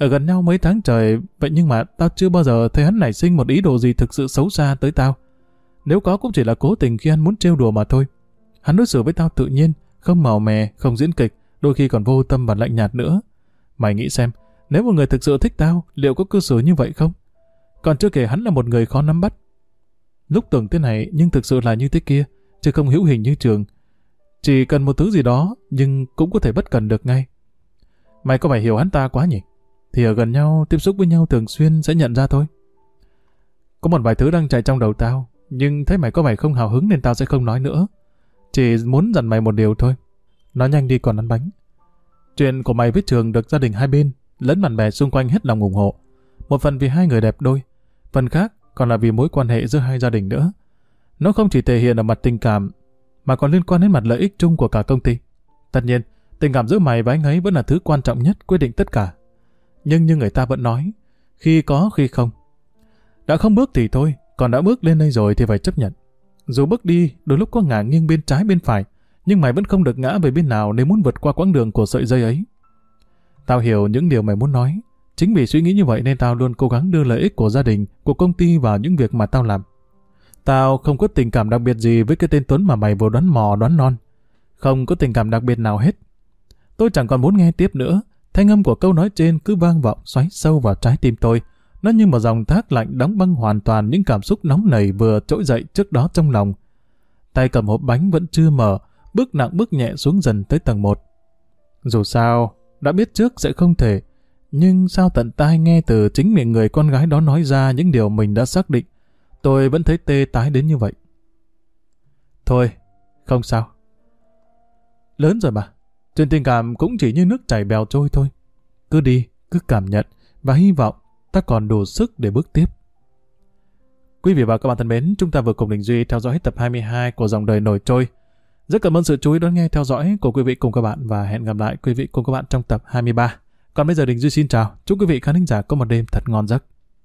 ở gần nhau mấy tháng trời, vậy nhưng mà tao chưa bao giờ thấy hắn nảy sinh một ý đồ gì thực sự xấu xa tới tao. Nếu có cũng chỉ là cố tình khi hắn muốn trêu đùa mà thôi. Hắn đối xử với tao tự nhiên, không màu mè, không diễn kịch, đôi khi còn vô tâm và lạnh nhạt nữa. Mày nghĩ xem, nếu một người thực sự thích tao, liệu có cư xử như vậy không? Còn chưa kể hắn là một người khó nắm bắt. Lúc tưởng thế này nhưng thực sự là như thế kia, chứ không hữu hình như Trường. Chỉ cần một thứ gì đó, nhưng cũng có thể bất cần được ngay. Mày có phải hiểu hắn ta quá nhỉ? Thì ở gần nhau, tiếp xúc với nhau thường xuyên sẽ nhận ra thôi. Có một vài thứ đang chạy trong đầu tao, nhưng thấy mày có vẻ không hào hứng nên tao sẽ không nói nữa. Chỉ muốn dặn mày một điều thôi. Nói nhanh đi còn ăn bánh. Chuyện của mày với Trường được gia đình hai bên, lẫn bạn bè xung quanh hết lòng ủng hộ. Một phần vì hai người đẹp đôi, phần khác còn là vì mối quan hệ giữa hai gia đình nữa. Nó không chỉ thể hiện ở mặt tình cảm, mà còn liên quan đến mặt lợi ích chung của cả công ty. Tất nhiên, tình cảm giữa mày và anh ấy vẫn là thứ quan trọng nhất, quyết định tất cả. Nhưng như người ta vẫn nói, khi có khi không. Đã không bước thì thôi, còn đã bước lên đây rồi thì phải chấp nhận. Dù bước đi, đôi lúc có ngả nghiêng bên trái bên phải, nhưng mày vẫn không được ngã về bên nào nếu muốn vượt qua quãng đường của sợi dây ấy. Tao hiểu những điều mày muốn nói. Chính vì suy nghĩ như vậy nên tao luôn cố gắng đưa lợi ích của gia đình, của công ty vào những việc mà tao làm. Tao không có tình cảm đặc biệt gì với cái tên Tuấn mà mày vừa đoán mò đoán non. Không có tình cảm đặc biệt nào hết. Tôi chẳng còn muốn nghe tiếp nữa. Thanh âm của câu nói trên cứ vang vọng xoáy sâu vào trái tim tôi. Nó như một dòng thác lạnh đóng băng hoàn toàn những cảm xúc nóng nảy vừa trỗi dậy trước đó trong lòng. Tay cầm hộp bánh vẫn chưa mở, bước nặng bước nhẹ xuống dần tới tầng 1. Dù sao, đã biết trước sẽ không thể, nhưng sao tận tai nghe từ chính miệng người con gái đó nói ra những điều mình đã xác định, tôi vẫn thấy tê tái đến như vậy. Thôi, không sao. Lớn rồi mà, chuyện tình cảm cũng chỉ như nước chảy bèo trôi thôi. Cứ đi, cứ cảm nhận, và hy vọng ta còn đủ sức để bước tiếp. Quý vị và các bạn thân mến, chúng ta vừa cùng Đình Duy theo dõi tập 22 của Dòng Đời Nổi Trôi. Rất cảm ơn sự chú ý đón nghe theo dõi của quý vị cùng các bạn và hẹn gặp lại quý vị cùng các bạn trong tập 23. Còn bây giờ Đình Duy xin chào, chúc quý vị khán thính giả có một đêm thật ngon giấc.